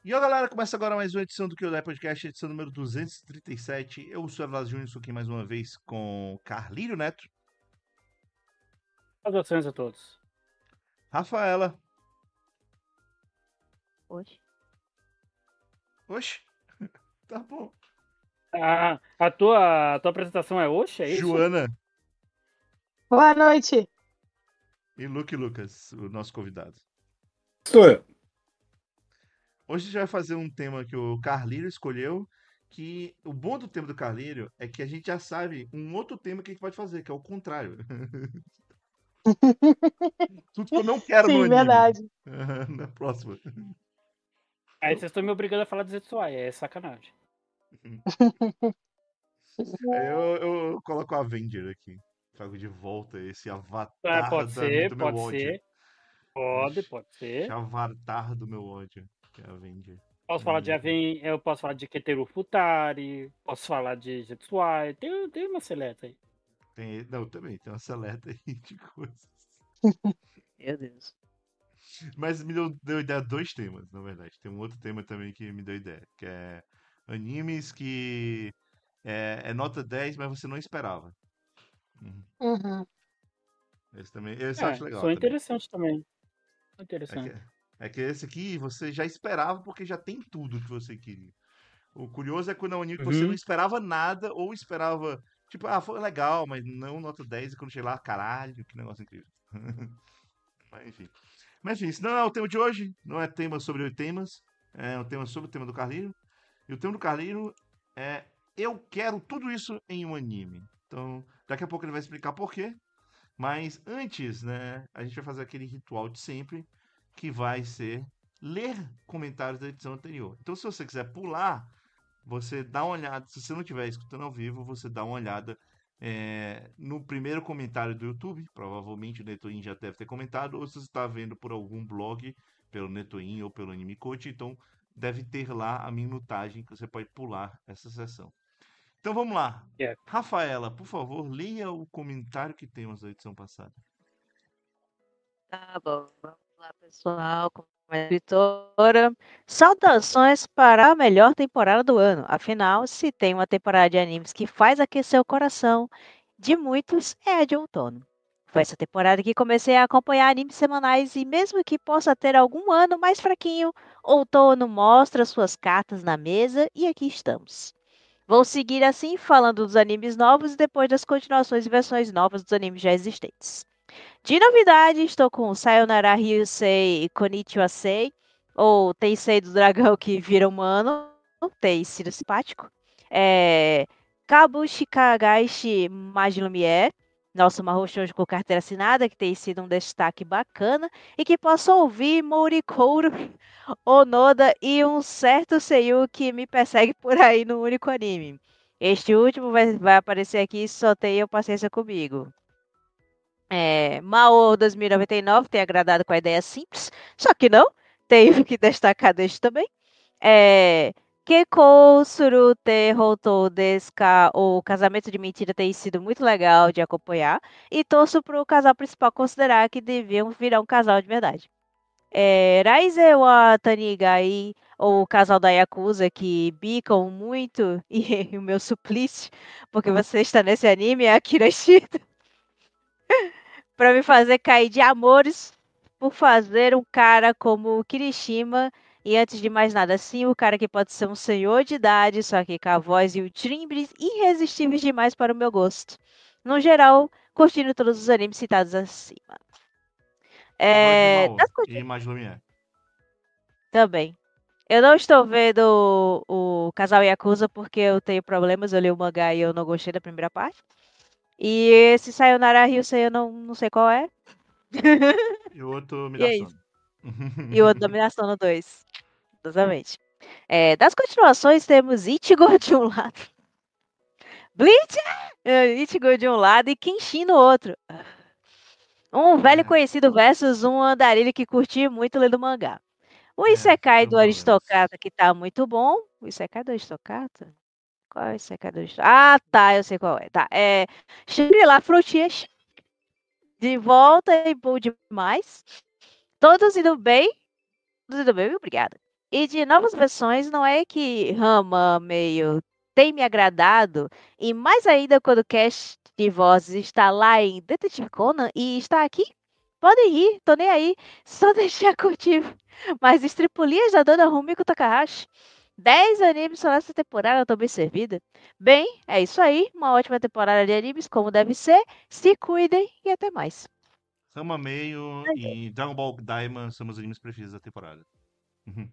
E ó, galera, começa agora mais uma edição do Kyodai Podcast, edição número 237. Eu sou o Evlas Júnior, estou aqui mais uma vez com Carlírio Neto, Saudações a todos. Rafaela. Hoje. Oxe, tá bom. A tua apresentação é hoje, é isso? Joana Boa noite. e Luke Lucas, o nosso convidado. Sou eu. Hoje a gente vai fazer um tema que o Carlírio escolheu, que o bom do tema do Carlírio é que a gente já sabe um outro tema que a gente pode fazer, que é o contrário. Tudo que eu não quero no Sim, anime. verdade. Na próxima. Aí vocês estão me obrigando a falar de Zetsuai, é sacanagem. Aí eu coloco o Avenger aqui. Trago de volta esse avatar Pode ser, do meu pode ódio. ser. Pode ser. Esse avatar do meu ódio, que é Avenger. Posso falar de Aven, eu posso falar de Keteru Futari, posso falar de Zetsuai, tem uma seleta aí. Não, também tem uma seleta aí de coisas. Meu Deus. Mas me deu ideia dois temas, na verdade. Tem um outro tema também que me deu ideia, que é animes que é nota 10, mas você não esperava. Uhum. Esse eu acho legal São também. interessantes também. Interessante. É que esse aqui você já esperava porque já tem tudo que você queria. O curioso é quando é um anime que você não esperava nada ou esperava, tipo, foi legal, mas não nota 10 e quando chega lá, caralho, que negócio incrível. Mas enfim, esse não é o tema de hoje, não é tema sobre temas, é um tema sobre o tema do Carlinho. E o tema do Carlinho é eu quero tudo isso em um anime. Então, daqui a pouco ele vai explicar por quê. Mas antes, né, a gente vai fazer aquele ritual de sempre, que vai ser ler comentários da edição anterior. Então, se você quiser pular, você dá uma olhada. Se você não estiver escutando ao vivo, você dá uma olhada no primeiro comentário do YouTube. Provavelmente o Netoin já deve ter comentado, ou se você está vendo por algum blog, pelo Netoin ou pelo Anime Coach, então deve ter lá a minutagem que você pode pular essa sessão. Então vamos lá. Rafaela, por favor, leia o comentário que temos da edição passada. Tá bom, vamos lá, pessoal. Como escritora, saudações para a melhor temporada do ano. Afinal, se tem uma temporada de animes que faz aquecer o coração de muitos, é a de outono. Foi essa temporada que comecei a acompanhar animes semanais e mesmo que possa ter algum ano mais fraquinho, outono mostra suas cartas na mesa e aqui estamos. Vou seguir assim, falando dos animes novos e depois das continuações e versões novas dos animes já existentes. De novidade, estou com Sayonara Ryusei Konnichiwa Sei, ou Tensei do dragão que vira humano, tem sido simpático. Kabushi Kagaishi Majilumie, nosso Mahou Shoujo com carteira assinada, que tem sido um destaque bacana, e que posso ouvir Morikouro Onoda e um certo Seiyu que me persegue por aí no único anime. Este último vai aparecer aqui, só tenham paciência comigo. Mao 2099 tem agradado com a ideia simples, só que não, tenho que destacar deste também. Keiko Surute Hotou desu ka, o Casamento de Mentira tem sido muito legal de acompanhar e torço para o casal principal considerar que deviam virar um casal de verdade. Raise wa Tanigai, o casal da Yakuza que bicam muito e o meu suplício, porque você está nesse anime, é Akira Shida. Para me fazer cair de amores por fazer um cara como o Kirishima. E antes de mais nada, sim, o cara que pode ser um senhor de idade, só que com a voz e o timbre irresistíveis demais para o meu gosto. No geral, curtindo todos os animes citados acima. E Majilumie. Também. Eu não estou vendo o casal Yakuza porque eu tenho problemas. Eu li o mangá e eu não gostei da primeira parte. E esse Sayonara Ryusei eu não sei qual é. E o outro me E dá é sono. isso. E o outro Dominação no 2. Exatamente. Das continuações, temos Ichigo de um lado. Bleach! Ichigo de um lado e Kenshin no outro. Um velho conhecido versus um andarilho que curtia muito lendo mangá. O Isekai do Aristocrata, que tá muito bom. O Isekai do Aristocrata? Qual é o Isekai do Aristocrata? Ah, tá, eu sei qual é. Tá, Shangri-La Frutinhas. De volta e bom demais. Todos indo bem. Todos indo bem, obrigada. E de novas versões, não é que Rama meio tem me agradado, e mais ainda quando o cast de vozes está lá em Detetive Conan e está aqui, podem ir, tô nem aí, só deixar curtir mais estripulias da Dona Rumiko Takahashi. 10 animes só nessa temporada, tô bem servida. Bem, é isso aí, uma ótima temporada de animes, como deve ser. Se cuidem e até mais. Rama Meio e Dragon Ball Daima são meus animes preferidos da temporada. Uhum.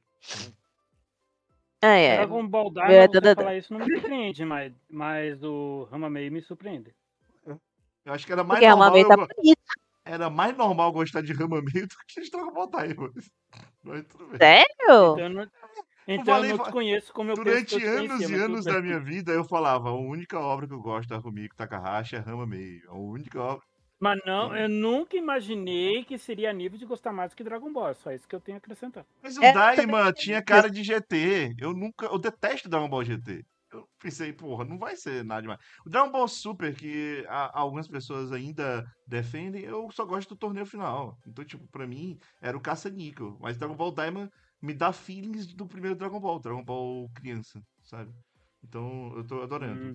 É, Dragon Ball é, Daima, você falar isso não me surpreende, mas o Rama Meio me surpreende. Eu acho que era mais porque normal realmente tá bonito. era mais normal gostar de Rama Meio do que de Dragon Ball Daima. Mas tudo bem. Sério? Então eu não, Eu então eu falei, não te conheço como eu penso que eu durante te conhecia, anos e mas tudo anos bem. da minha vida, eu falava, a única obra que eu gosto da Rumiko Takahashi é Rama Meio. A única obra. Mas não, Então, eu nunca imaginei que seria a nível de gostar mais do que Dragon Ball. Só isso que eu tenho a acrescentar. mas o Eu também Daima tinha tinha dito cara isso. de GT. Eu detesto Dragon Ball GT. Eu pensei, porra, não vai ser nada demais. O Dragon Ball Super, que algumas pessoas ainda defendem, eu só gosto do torneio final. Então, tipo, pra mim, era o caça-níquel. Mas Dragon Ball Daima me dá feelings do primeiro Dragon Ball criança, sabe? Então, eu tô adorando. Hum,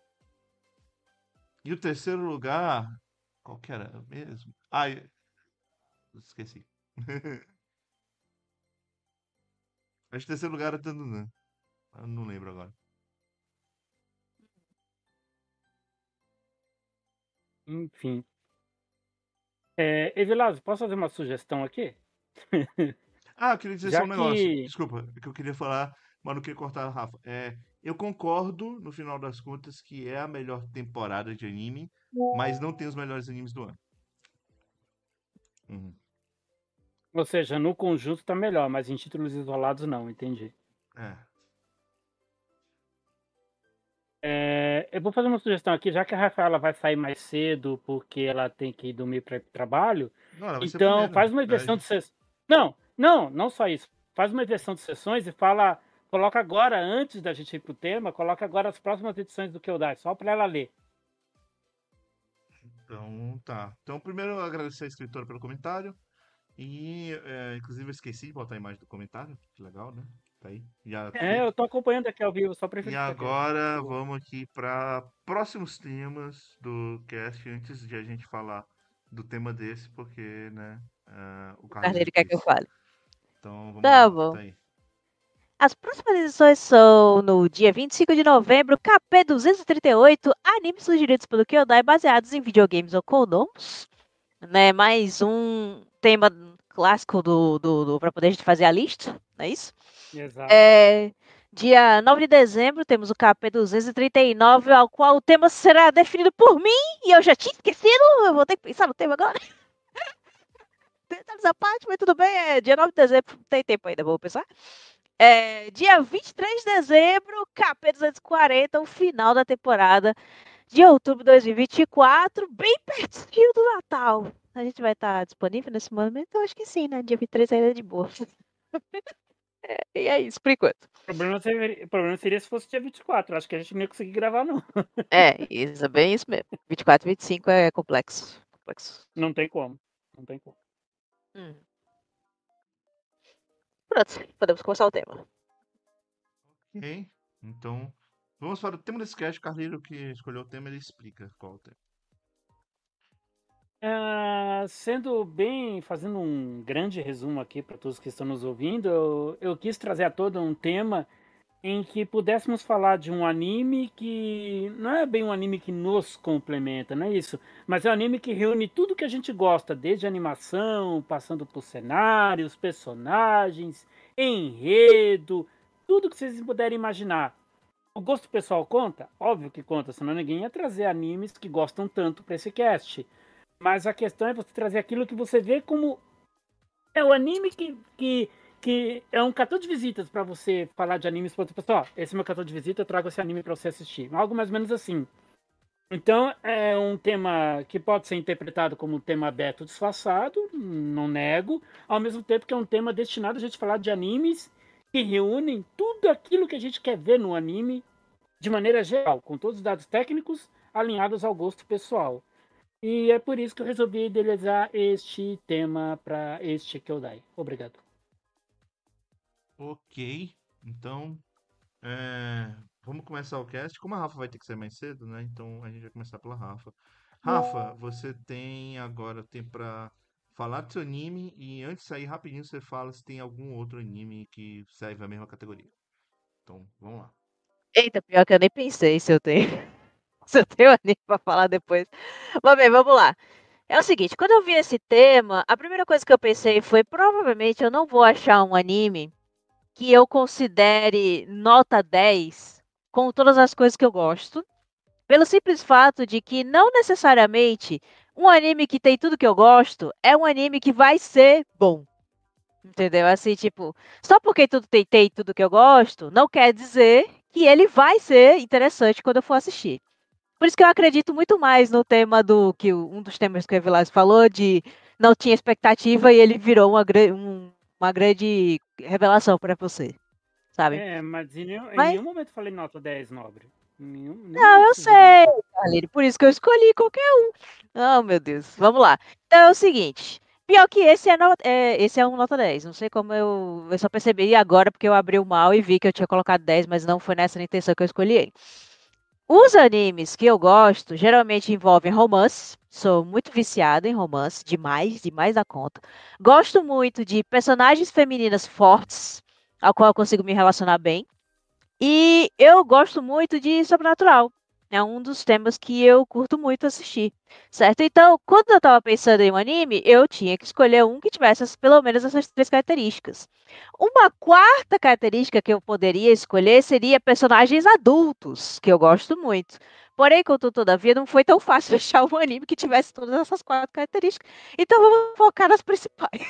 E o terceiro lugar, qual que era mesmo? Ah, esqueci. Acho que o terceiro lugar era Tandanã. Eu não lembro agora. enfim. Evilásio, posso fazer uma sugestão aqui? Ah, eu queria dizer só Já um negócio. que. Desculpa, é que eu queria falar, mas não queria cortar a Rafa. Eu concordo, no final das contas, que é a melhor temporada de anime, mas não tem os melhores animes do ano. Uhum. Ou seja, no conjunto tá melhor, mas em títulos isolados não, entendi. É. Eu vou fazer uma sugestão aqui, já que a Rafaela vai sair mais cedo porque ela tem que ir dormir para ir pro trabalho, Não, ela vai ser a então primeira. faz uma É, inversão de sessões. Não só isso. Faz uma inversão de sessões e fala, coloca agora, antes da gente ir pro tema, coloca agora as próximas edições do Kyodai, só para ela ler. então, tá. Então, primeiro, eu agradecer a escritora pelo comentário. E, inclusive, eu esqueci de botar a imagem do comentário. Que legal, né? Tá aí. Já Eu tô acompanhando aqui ao vivo, só para E verificar aqui. Ó. agora vamos aqui para próximos temas do cast, antes de a gente falar do tema desse, porque, né, o O Carlinhos Carneiro quer que eu quis. fale. Então, vamos Tá lá, bom. tá aí. As próximas edições são no dia 25 de novembro, KP238, animes sugeridos pelo Kyodai baseados em videogames ou condomos. Né? Mais um tema clássico para poder a gente fazer a lista, não é isso? Exato. Dia 9 de dezembro temos o KP239, ao qual o tema será definido por mim, e eu já tinha esquecido, eu vou ter que pensar no tema agora. Detalhes à parte, mas tudo bem, dia 9 de dezembro, tem tempo ainda, vou pensar. Dia 23 de dezembro, KP240, o final da temporada de outubro de 2024, bem pertinho do Natal. A gente vai estar disponível nesse momento? Eu acho que sim, né? Dia 23 ainda é de boa. E é isso, por enquanto. O problema seria se fosse dia 24. Acho que a gente não ia conseguir gravar, não. Isso, é bem isso mesmo. 24 e 25 é complexo. Não tem como. Não tem como. Pronto, podemos começar o tema. Ok, então, vamos para o tema desse cast. O Carlinhos que escolheu o tema, ele explica qual é o tema. Fazendo um grande resumo aqui para todos que estão nos ouvindo, eu quis trazer a toda um tema em que pudéssemos falar de um anime que não é bem um anime que nos complementa, não é isso? Mas é um anime que reúne tudo que a gente gosta, desde animação, passando por cenários, personagens, enredo, tudo que vocês puderem imaginar. O gosto pessoal conta? Óbvio que conta, senão ninguém ia trazer animes que gostam tanto para esse cast. Mas a questão é você trazer aquilo que você vê como é o anime que é um cartão de visitas para você falar de animes para outra pessoa. Esse é meu cartão de visita, eu trago esse anime para você assistir. Algo mais ou menos assim. Então, é um tema que pode ser interpretado como um tema aberto disfarçado, não nego, ao mesmo tempo que é um tema destinado a gente falar de animes que reúnem tudo aquilo que a gente quer ver no anime de maneira geral, com todos os dados técnicos alinhados ao gosto pessoal. E é por isso que eu resolvi idealizar este tema para este Kyodai. Obrigado. Ok, então vamos começar o cast. Como a Rafa vai ter que sair mais cedo, né? Então a gente vai começar pela Rafa. Rafa, você tem agora tempo pra falar do seu anime e antes de sair rapidinho você fala se tem algum outro anime que serve a mesma categoria. Então, vamos lá. Eita, pior que eu nem pensei se eu tenho, se eu tenho anime pra falar depois. Mas bem, vamos lá. É o seguinte, quando eu vi esse tema, a primeira coisa que eu pensei foi, provavelmente eu não vou achar um anime que eu considere nota 10 com todas as coisas que eu gosto, pelo simples fato de que não necessariamente um anime que tem tudo que eu gosto é um anime que vai ser bom. Entendeu? Assim, tipo, só porque tem tudo que eu gosto, não quer dizer que ele vai ser interessante quando eu for assistir. Por isso que eu acredito muito mais no tema do que um dos temas que o Evilásio falou, de não tinha expectativa e ele virou uma grande revelação para você, sabe? Mas em Mas, nenhum momento eu falei nota 10, nobre. Em nenhum não, momento eu sugeri sei, isso. Carline, por isso que eu escolhi qualquer um. Oh, meu Deus. Vamos lá. Então é o seguinte. Pior que esse é um nota 10. Não sei como eu só percebi agora porque eu abri o mal e vi que eu tinha colocado 10, mas não foi nessa intenção que eu escolhi ele. Os animes que eu gosto geralmente envolvem romance. Sou muito viciada em romance, demais, demais da conta. Gosto muito de personagens femininas fortes, ao qual eu consigo me relacionar bem. E eu gosto muito de sobrenatural. É um dos temas que eu curto muito assistir, certo? Então, quando eu estava pensando em um anime, eu tinha que escolher um que tivesse pelo menos essas três características. Uma quarta característica que eu poderia escolher seria personagens adultos, que eu gosto muito. Porém, contudo, todavia, não foi tão fácil achar um anime que tivesse todas essas quatro características. Então, vamos focar nas principais.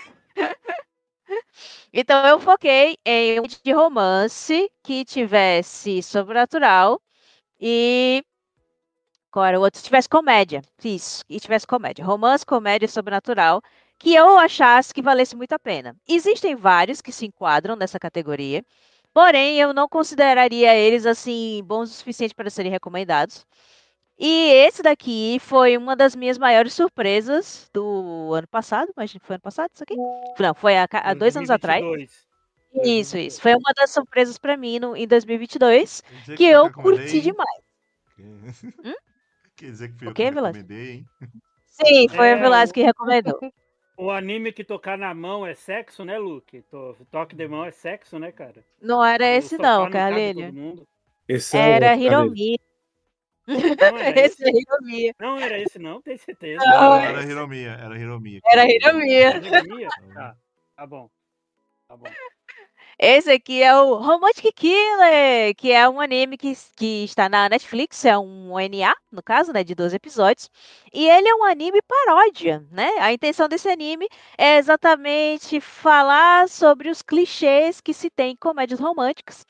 Então eu foquei em um de romance que tivesse sobrenatural e qual era o outro? Tivesse comédia. Isso, e tivesse comédia. Romance, comédia e sobrenatural, que eu achasse que valesse muito a pena. Existem vários que se enquadram nessa categoria, porém eu não consideraria eles assim bons o suficiente para serem recomendados. E esse daqui foi uma das minhas maiores surpresas do ano passado. Imagina, foi ano passado isso aqui? Não, foi há 2 anos atrás. 2022. Isso. Foi uma das surpresas pra mim em 2022, Quer dizer que que foi eu que eu curti recomendei, hein? demais. Que- Hum? Quer dizer que fui O eu que quê, Velasco? recomendei, hein? Sim, foi o É, Velasco que recomendou. o anime que tocar na mão é sexo, né, Luke? Toque de mão é sexo, né, cara? Não era O esse não, sofá não cabe todo Carlinhos. mundo. Esse é o Era outro, Carlinhos. Hiromi. Não era Esse é esse? Hiromi. Não era esse, não? Tem certeza? Não, Não, é era esse. Hiromiya, era Hiromiya. Era Que- Hiromi. Era Hiromiya? Então, Tá bom, tá bom. Esse aqui é o Romantic Killer, que é um anime que está na Netflix, é um ONA, no caso, né, de 12 episódios. E ele é um anime paródia, né? A intenção desse anime é exatamente falar sobre os clichês que se tem em comédias românticas.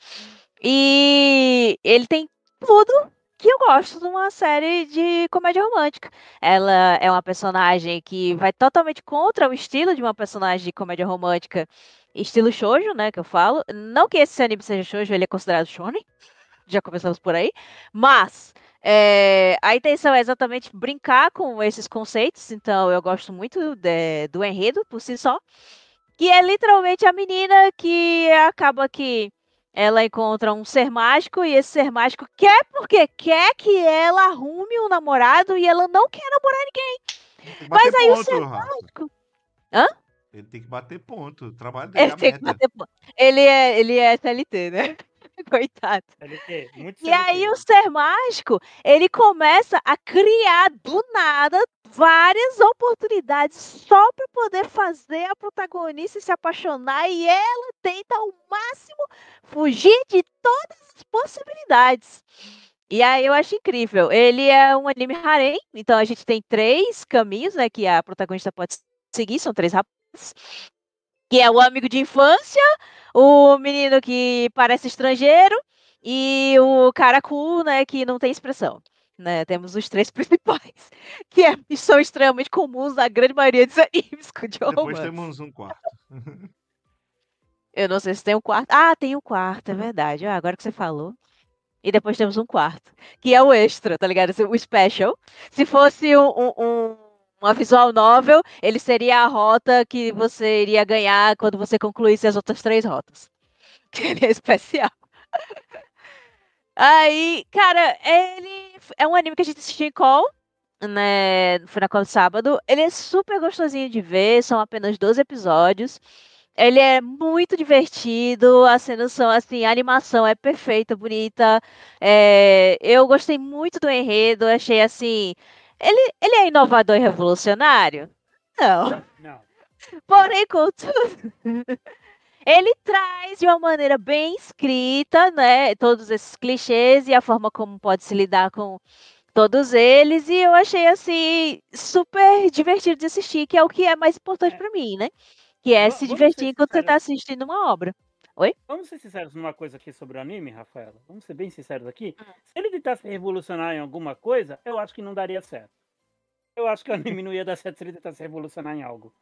E ele tem tudo que eu gosto de uma série de comédia romântica. Ela é uma personagem que vai totalmente contra o estilo de uma personagem de comédia romântica estilo shoujo, né, que eu falo. Não que esse anime seja shoujo, ele é considerado shonen. Já começamos por aí. Mas a intenção é exatamente brincar com esses conceitos. Então eu gosto muito do enredo por si só. Que é literalmente a menina que acaba que ela encontra um ser mágico e esse ser mágico quer porque quer que ela arrume um namorado e ela não quer namorar ninguém. tem que bater Mas aí o ser ponto, Rafa. mágico. Hã? Ele tem que bater ponto. O trabalho dele é Ele a tem que meta. bater ponto. Ele é SLT, né? Coitado. CLT, muito E aí CLT. o ser mágico, ele começa a criar do nada várias oportunidades só para poder fazer a protagonista se apaixonar e ela tenta ao máximo fugir de todas as possibilidades. E aí eu acho incrível. Ele é um anime harem, então a gente tem 3 caminhos, né, que a protagonista pode seguir, são 3 rapazes, que é o amigo de infância, o menino que parece estrangeiro e o cara cool, né, que não tem expressão. Né, temos os 3 principais, que são extremamente comuns na grande maioria dos animes de Depois romance. temos um quarto. Eu não sei se tem um quarto. Ah, tem um quarto, é verdade. Ah, agora que você falou. E depois temos um quarto, que é o extra, tá ligado? O special. Se fosse uma visual novel, ele seria a rota que você iria ganhar quando você concluísse as outras 3 rotas. que ele é especial. Aí, cara, ele é um anime que a gente assistiu em call, né? Foi na call sábado. Ele é super gostosinho de ver, são apenas 12 episódios. Ele é muito divertido, as cenas são assim, a animação é perfeita, bonita. Eu gostei muito do enredo, achei assim. Ele é inovador e revolucionário? Não. Não. Porém, contudo, ele traz de uma maneira bem escrita, né, todos esses clichês e a forma como pode se lidar com todos eles, e eu achei assim super divertido de assistir, que é o que é mais importante É, pra mim, né? Que é se vamos ser divertir enquanto você tá sinceros. assistindo uma obra. Oi? Vamos ser sinceros numa coisa aqui sobre o anime, Rafaela. Vamos ser bem sinceros aqui. Se ele tentasse revolucionar em alguma coisa, eu acho que não daria certo. Eu acho que o anime não ia dar certo se ele tentasse revolucionar em algo.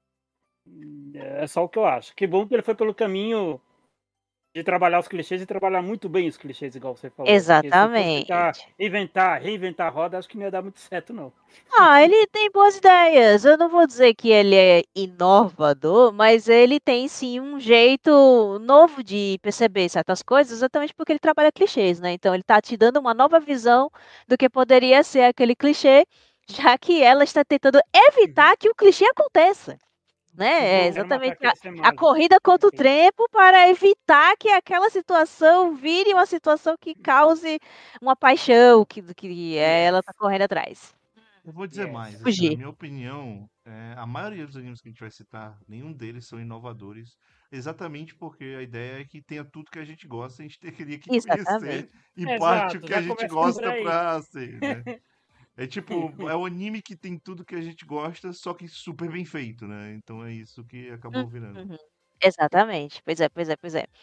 É só o que eu acho. Que bom que ele foi pelo caminho de trabalhar os clichês e trabalhar muito bem os clichês, igual você falou. Porque se fosse tentar Exatamente. reinventar a roda, acho que não ia dar muito certo, não. Ah, ele tem boas ideias. Eu não vou dizer que ele é inovador, mas ele tem sim um jeito novo de perceber certas coisas, exatamente porque ele trabalha clichês, né? Então ele tá te dando uma nova visão do que poderia ser aquele clichê, já que ela está tentando evitar que o clichê aconteça, né? É Era matar exatamente aquele a semado. corrida contra o tempo para evitar que aquela situação vire uma situação que cause uma paixão que ela tá Yes, correndo atrás. Eu vou dizer mais, yes. assim, na Fugir. minha opinião, a maioria dos animes que a gente vai citar, nenhum deles são inovadores, exatamente porque a ideia é que tenha tudo que a gente gosta, a gente teria que conhecer Exatamente. em parte o Exato, que a já gente começando por gosta aí. pra ser, né? É tipo, é o anime que tem tudo que a gente gosta, só que super bem feito, né? Então é isso que acabou virando. Uhum. Exatamente. Pois é, pois é, pois é.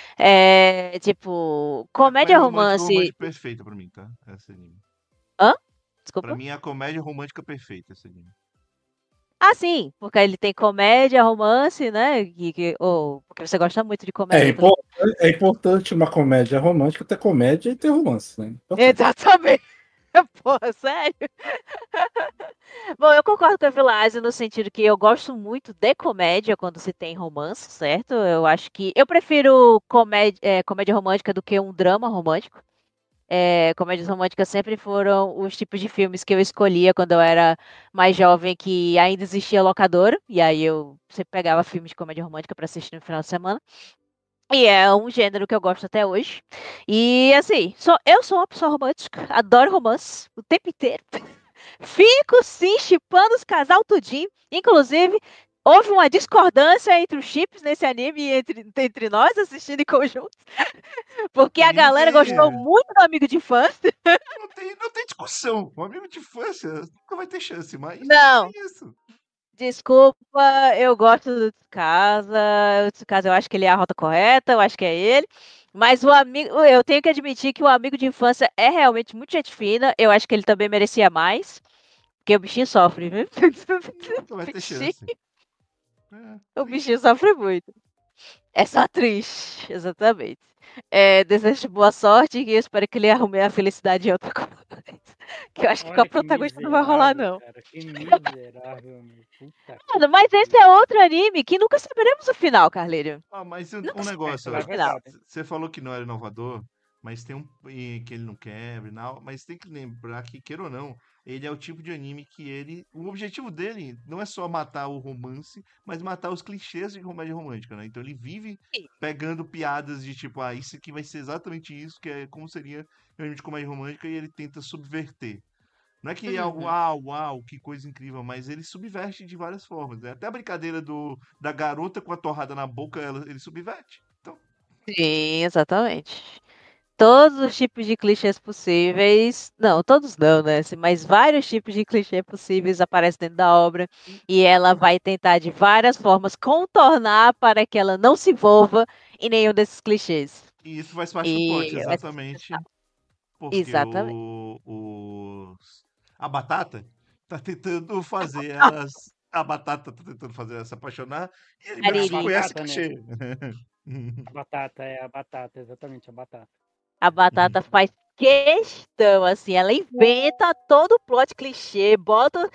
Tipo, É a comédia comédia romântica romance. romântica perfeita pra mim, tá? Esse anime. Hã? Pra Desculpa? mim é a comédia romântica perfeita esse anime. Ah, sim, porque ele tem comédia, romance, né? Ou porque você gosta muito de É comédia também. importante, é importante uma comédia romântica ter comédia e ter romance, né? Importante. Exatamente. Porra, sério? Bom, eu concordo com a Vilásio no sentido que eu gosto muito de comédia quando se tem romance, certo? Eu acho que eu prefiro comédia romântica do que um drama romântico. Comédias românticas sempre foram os tipos de filmes que eu escolhia quando eu era mais jovem, que ainda existia locadora, e aí eu sempre pegava filmes de comédia romântica para assistir no final de semana. E é um gênero que eu gosto até hoje. E assim, eu sou uma pessoa romântica, adoro romance o tempo inteiro. Fico sim shippando os casal tudinho. Inclusive, houve uma discordância entre os chips nesse anime e entre nós assistindo em conjunto. Porque a Anime galera tem, gostou muito do Amigo de Infância. não tem discussão. Um amigo de infância nunca vai ter chance, mas Não, é isso. desculpa, eu gosto do Tsukasa. O Tsukasa, eu acho que ele é a rota correta, eu acho que é ele. Mas eu tenho que admitir que o amigo de infância é realmente muito gente fina. Eu acho que ele também merecia mais. Porque o bichinho sofre, viu? Nunca vai O ter bichinho, chance. É, o triste. bichinho sofre muito. É só triste, exatamente. Desejo boa sorte e eu espero que ele arrume a felicidade em outra coisa. Que eu acho que com a Olha que protagonista não vai rolar, miserável, não. cara. Que miserável, meu. Puta que Mano, mas esse pariu. é outro anime que nunca saberemos o final, Carleiro. Ah, mas Nunca um saberemos negócio, Falar o a ó. final. verdade. Você falou que não era inovador, mas tem que ele não quebra e tal, mas tem que lembrar que, queira ou não, ele é o tipo de anime que o objetivo dele não é só matar o romance, mas matar os clichês de comédia romântica, né? Então ele vive pegando piadas de tipo, isso aqui vai ser exatamente isso, que é como seria um anime de comédia romântica, e ele tenta subverter. Não é que é algo, Uhum. uau, que coisa incrível, mas ele subverte de várias formas, né? Até a brincadeira da garota com a torrada na boca, ele subverte. Então, Sim, exatamente. Todos os tipos de clichês possíveis. Não, todos não, né? Mas vários tipos de clichê possíveis aparecem dentro da obra. E ela vai tentar de várias formas contornar para que ela não se envolva em nenhum desses clichês. e isso faz parte do plot, E é exatamente porque exatamente. a batata tá tentando fazer elas. A batata tá tentando fazer ela se apaixonar e ele meio É que a Ariri. desconhece o batata, né? clichê. A batata, exatamente a batata. A batata faz questão, assim, ela inventa todo o plot clichê, bota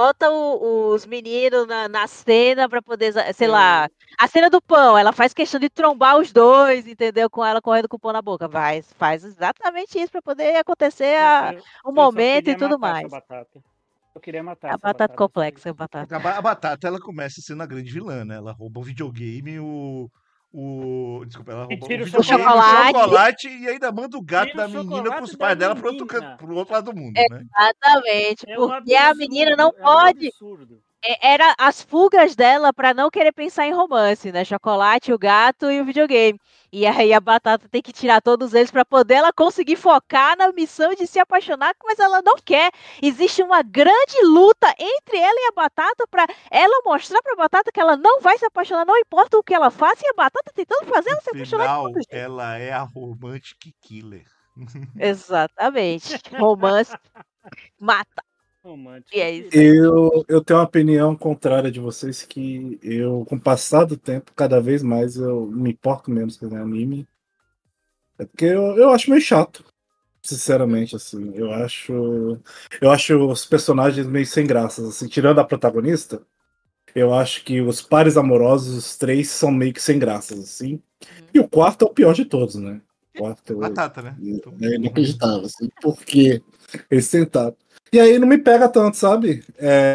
os meninos na cena pra poder, sei lá, a cena do pão, ela faz questão de trombar os dois, entendeu? Com ela correndo com o pão na boca. Faz exatamente isso pra poder acontecer o Eu só momento e queria tudo matar essa mais. batata. Eu queria matar A essa batata batata. complexa, a batata. A Batata, ela começa sendo a grande vilã, né? Ela rouba o videogame, Desculpa, ela E rouba o tira o videogame, o chocolate. chocolate e ainda manda o gato Tira o da menina com chocolate os da pais dela menina. pro outro lado do mundo, né? Exatamente, É um porque a menina não absurdo. É um pode. absurdo. Era as fugas dela pra não querer pensar em romance, né? Chocolate, o gato e o videogame. E aí a Batata tem que tirar todos eles pra poder ela conseguir focar na missão de se apaixonar, mas ela não quer. Existe uma grande luta entre ela e a Batata pra ela mostrar pra Batata que ela não vai se apaixonar, não importa o que ela faça, e a Batata tentando fazer No ela se apaixonar de todo final, jeito. ela é a romantic killer. Exatamente. Romance mata. E Romântico. é isso aí. Eu tenho uma opinião contrária de vocês, que eu, com o passar do tempo, cada vez mais eu me importo menos com anime. É porque eu acho meio chato, sinceramente, assim. Eu acho os personagens meio sem graças, assim, tirando a protagonista. Eu acho que os pares amorosos, os três, são meio que sem graças, assim. E o quarto é o pior de todos, né? O quarto Batata, né? é inacreditável, assim, porque eles tentaram. E aí não me pega tanto, sabe?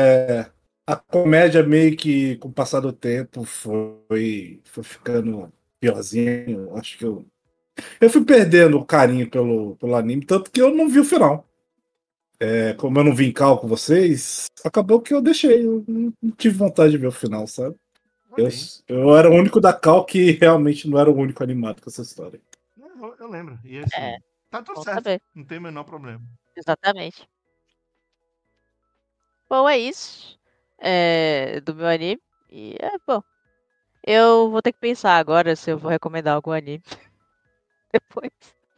A comédia meio que, com o passar do tempo, foi ficando piorzinho. Acho que eu fui perdendo o carinho pelo anime, tanto que eu não vi o final. Como eu não vim cal com vocês, acabou que eu deixei. Eu não tive vontade de ver o final, sabe? Tá bem. Eu era o único da cal que realmente não era o único animado com essa história. Eu lembro. E É, assim, tá tudo bom certo. saber. Não tem o menor problema. Exatamente. Bom, é isso. Do meu anime. E bom. Eu vou ter que pensar agora se eu vou recomendar algum anime depois.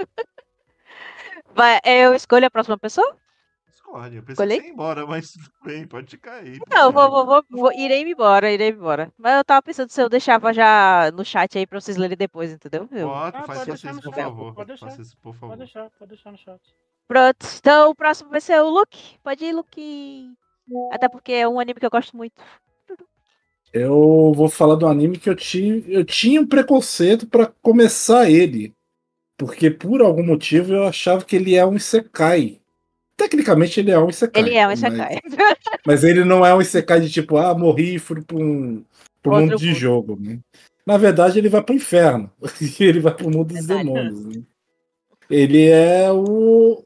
Eu escolho a próxima pessoa? Escolhe. Eu pensei que Escolhi? você ia embora, mas tudo bem, pode ficar aí. Pode Não, ficar aí. irei me embora, irei me embora. Mas eu tava pensando se eu deixava já no chat aí pra vocês lerem depois, entendeu? Bota, Ah, faça pode deixar isso, no por chat. favor. Pode deixar. Faça isso, por Pode favor. deixar. Pode deixar no chat. Pronto, então o próximo vai ser o Luke. Pode ir, Luke. Até porque é um anime que eu gosto muito. Eu vou falar do anime que eu tinha um preconceito pra começar ele, porque por algum motivo eu achava que ele é um isekai. Tecnicamente ele é um Ele isekai, é um mas, Isekai. mas ele não é um isekai de tipo, morri e fui pro mundo Outro de mundo. jogo, né? Na verdade ele vai pro inferno, ele vai pro mundo dos Verdade. demônios, né? Ele é o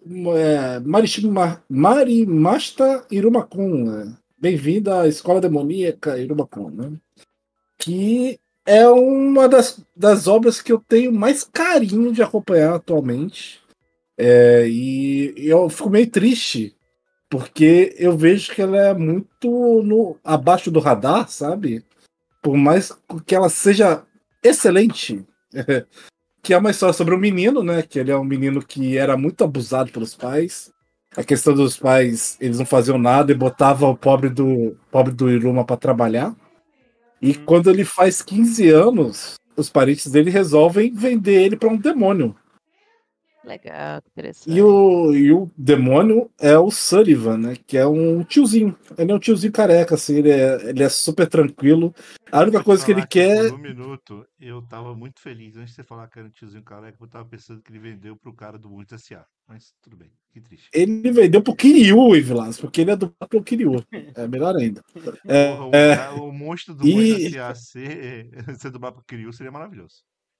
Marimasta Irumakun, né? Bem-vindo à Escola Demoníaca Irumakun, né? Que é uma das obras que eu tenho mais carinho de acompanhar atualmente. E eu fico meio triste, porque eu vejo que ela é muito abaixo do radar, sabe? Por mais que ela seja excelente. Que é uma história sobre um menino, né? Que ele é um menino que era muito abusado pelos pais. A questão dos pais, eles não faziam nada e botavam o pobre do Iruma para trabalhar. E quando ele faz 15 anos, os parentes dele resolvem vender ele para um demônio. Legal, E interessante. o demônio é o Sullivan, né? Que é um tiozinho. Ele é um tiozinho careca, assim, ele é super tranquilo. A única Vou te coisa que ele falar que por quer. um minuto eu tava muito feliz. Antes de você falar que era um tiozinho careca, eu tava pensando que ele vendeu pro cara do Muito S.A. Mas tudo bem, que triste. Ele vendeu pro Kiryu, Vilas, porque ele é do próprio Kiryu. É melhor ainda. Porra, o monstro do Muito E S.A. ser dublado pro Kiryu seria maravilhoso.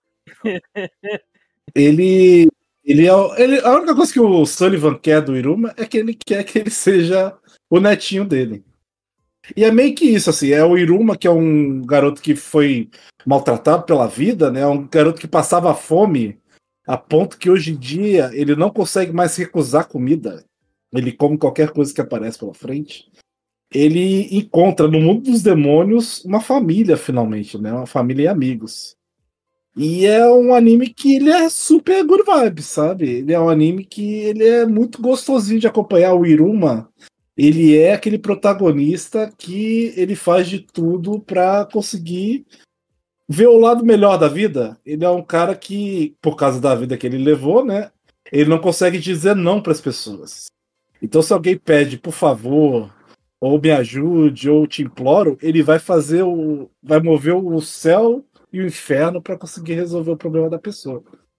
ele. A única coisa que o Sullivan quer do Iruma é que ele quer que ele seja o netinho dele. E é meio que isso, assim, é o Iruma, que é um garoto que foi maltratado pela vida, né? Um garoto que passava fome a ponto que hoje em dia ele não consegue mais recusar comida. Ele come qualquer coisa que aparece pela frente. Ele encontra no mundo dos demônios uma família, finalmente, né? Uma família e amigos. E é um anime que ele é super good vibes, sabe? Ele é um anime que ele é muito gostosinho de acompanhar. O Iruma, ele é aquele protagonista que ele faz de tudo pra conseguir ver o lado melhor da vida. Ele é um cara que, por causa da vida que ele levou, né? ele não consegue dizer não para as pessoas. Então, se alguém pede, por favor, ou me ajude, ou te imploro, ele vai vai mover o céu e o inferno para conseguir resolver o problema da pessoa.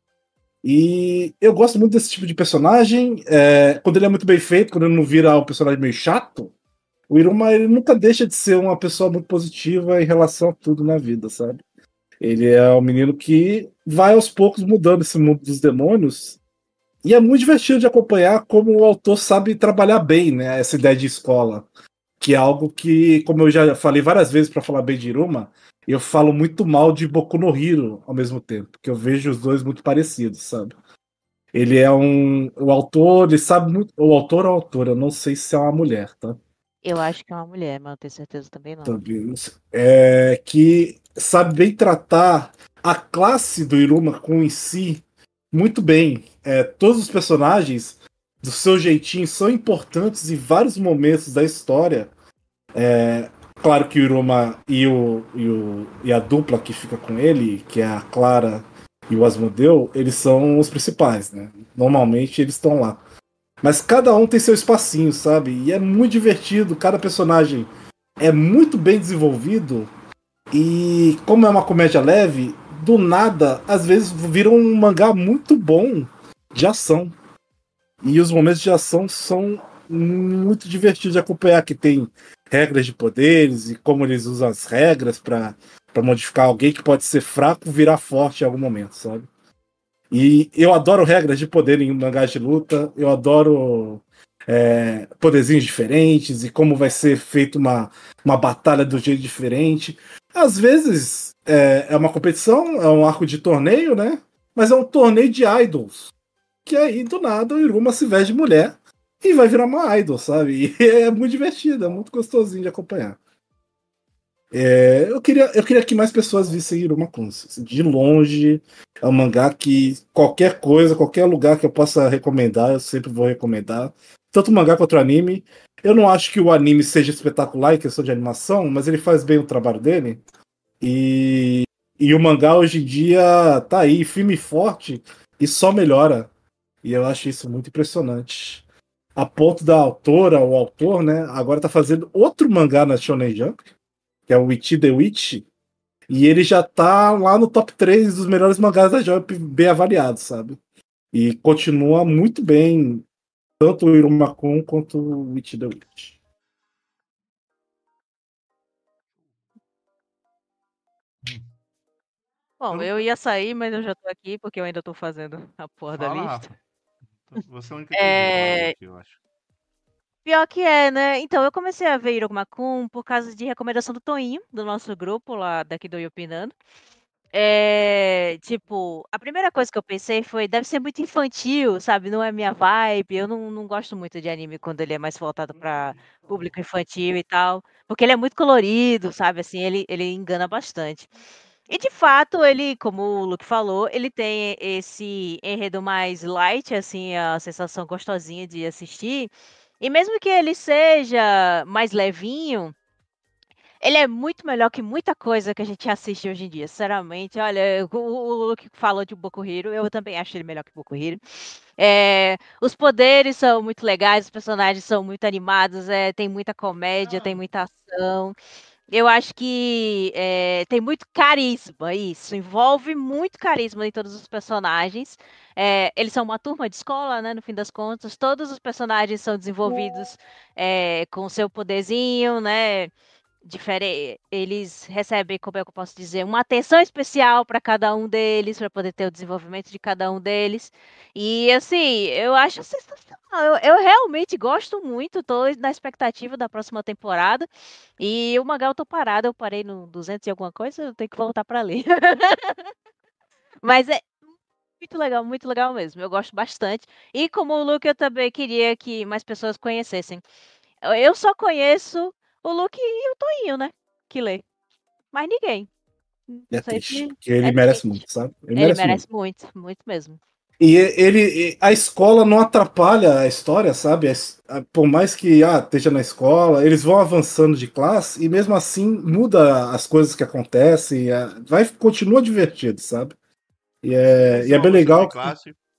E eu gosto muito desse tipo de personagem. Quando ele é muito bem feito, quando ele não vira um personagem meio chato, o Iruma ele nunca deixa de ser uma pessoa muito positiva em relação a tudo na vida, sabe? Ele é um menino que vai aos poucos mudando esse mundo dos demônios. E é muito divertido de acompanhar como o autor sabe trabalhar bem, né? Essa ideia de escola. Que é algo que, como eu já falei várias vezes para falar bem de Iruma, eu falo muito mal de Boku no Hero ao mesmo tempo, que eu vejo os dois muito parecidos, sabe? Ele é o autor, ele sabe muito, o autor ou a autora, eu não sei se é uma mulher, tá? Eu acho que é uma mulher, mas não tenho certeza também não. Que sabe bem tratar a classe do Iruma com em si muito bem. Todos os personagens, do seu jeitinho, são importantes em vários momentos da história. Claro que o Iruma e a dupla que fica com ele, que é a Clara e o Asmodeu, eles são os principais, né? Normalmente eles estão lá. Mas cada um tem seu espacinho, sabe? E é muito divertido, cada personagem é muito bem desenvolvido. E como é uma comédia leve, do nada, às vezes vira um mangá muito bom de ação. E os momentos de ação são muito divertidos de acompanhar, que tem regras de poderes e como eles usam as regras para modificar alguém que pode ser fraco virar forte em algum momento, sabe? E eu adoro regras de poder em mangás de luta, eu adoro poderzinhos diferentes e como vai ser feita uma batalha do jeito diferente. Às vezes é uma competição, é um arco de torneio, né? Mas é um torneio de idols. Que aí, do nada, o Iruma se veste de mulher e vai virar uma idol, sabe? E é muito divertido, é muito gostosinho de acompanhar. Eu queria que mais pessoas vissem Iruma Kunz. De longe, é um mangá que qualquer coisa, qualquer lugar que eu possa recomendar, eu sempre vou recomendar. Tanto o mangá quanto o anime. Eu não acho que o anime seja espetacular em questão de animação, mas ele faz bem o trabalho dele. E o mangá hoje em dia tá aí, firme e forte, e só melhora. E eu acho isso muito impressionante. A ponto da autora, o autor, né, agora tá fazendo outro mangá na Shonen Jump, que é o Ichi the Witch, e ele já tá lá no top 3 dos melhores mangás da Jump, bem avaliado, sabe? E continua muito bem, tanto o Irumakun quanto o Ichi the Witch. Bom, eu ia sair, mas eu já tô aqui porque eu ainda tô fazendo a porra da Fala, lista. Rafa. Você é a única inteligente do Brasil aqui, eu acho. Pior que é, né? Então, eu comecei a ver Irokumakun por causa de recomendação do Toinho, do nosso grupo lá daqui do Yopinando. Tipo, a primeira coisa que eu pensei foi, deve ser muito infantil, sabe? Não é minha vibe. Eu não gosto muito de anime quando ele é mais voltado pra público infantil e tal. Porque ele é muito colorido, sabe? Assim, ele engana bastante. E de fato, ele, como o Luke falou, ele tem esse enredo mais light, assim, a sensação gostosinha de assistir. E mesmo que ele seja mais levinho, ele é muito melhor que muita coisa que a gente assiste hoje em dia. Sinceramente, olha, o Luke falou de Boku Hero, eu também acho ele melhor que Boku Hero. Os poderes são muito legais, os personagens são muito animados, tem muita comédia, tem muita ação. Eu acho que tem muito carisma, isso. Envolve muito carisma em todos os personagens. Eles são uma turma de escola, né? No fim das contas, todos os personagens são desenvolvidos com seu poderzinho, né? Eles recebem, como é que eu posso dizer, uma atenção especial para cada um deles, para poder ter o desenvolvimento de cada um deles. E assim, eu acho sensacional. Eu realmente gosto muito, tô na expectativa da próxima temporada. E o mangá eu tô parada, eu parei no 200 e alguma coisa, eu tenho que voltar para ler. Mas é muito legal mesmo. Eu gosto bastante. E como o Luke, eu também queria que mais pessoas conhecessem. Eu só conheço o Luke e o Toinho, né? Que lê. Mas ninguém. É triste, Sempre porque ele é merece triste. muito, sabe? Ele Ele merece muito. merece muito, muito mesmo. A escola não atrapalha a história, sabe? Por mais que esteja na escola, eles vão avançando de classe e mesmo assim muda as coisas que acontecem, continua divertido, sabe? E Eles é vão bem avançando de legal. classe.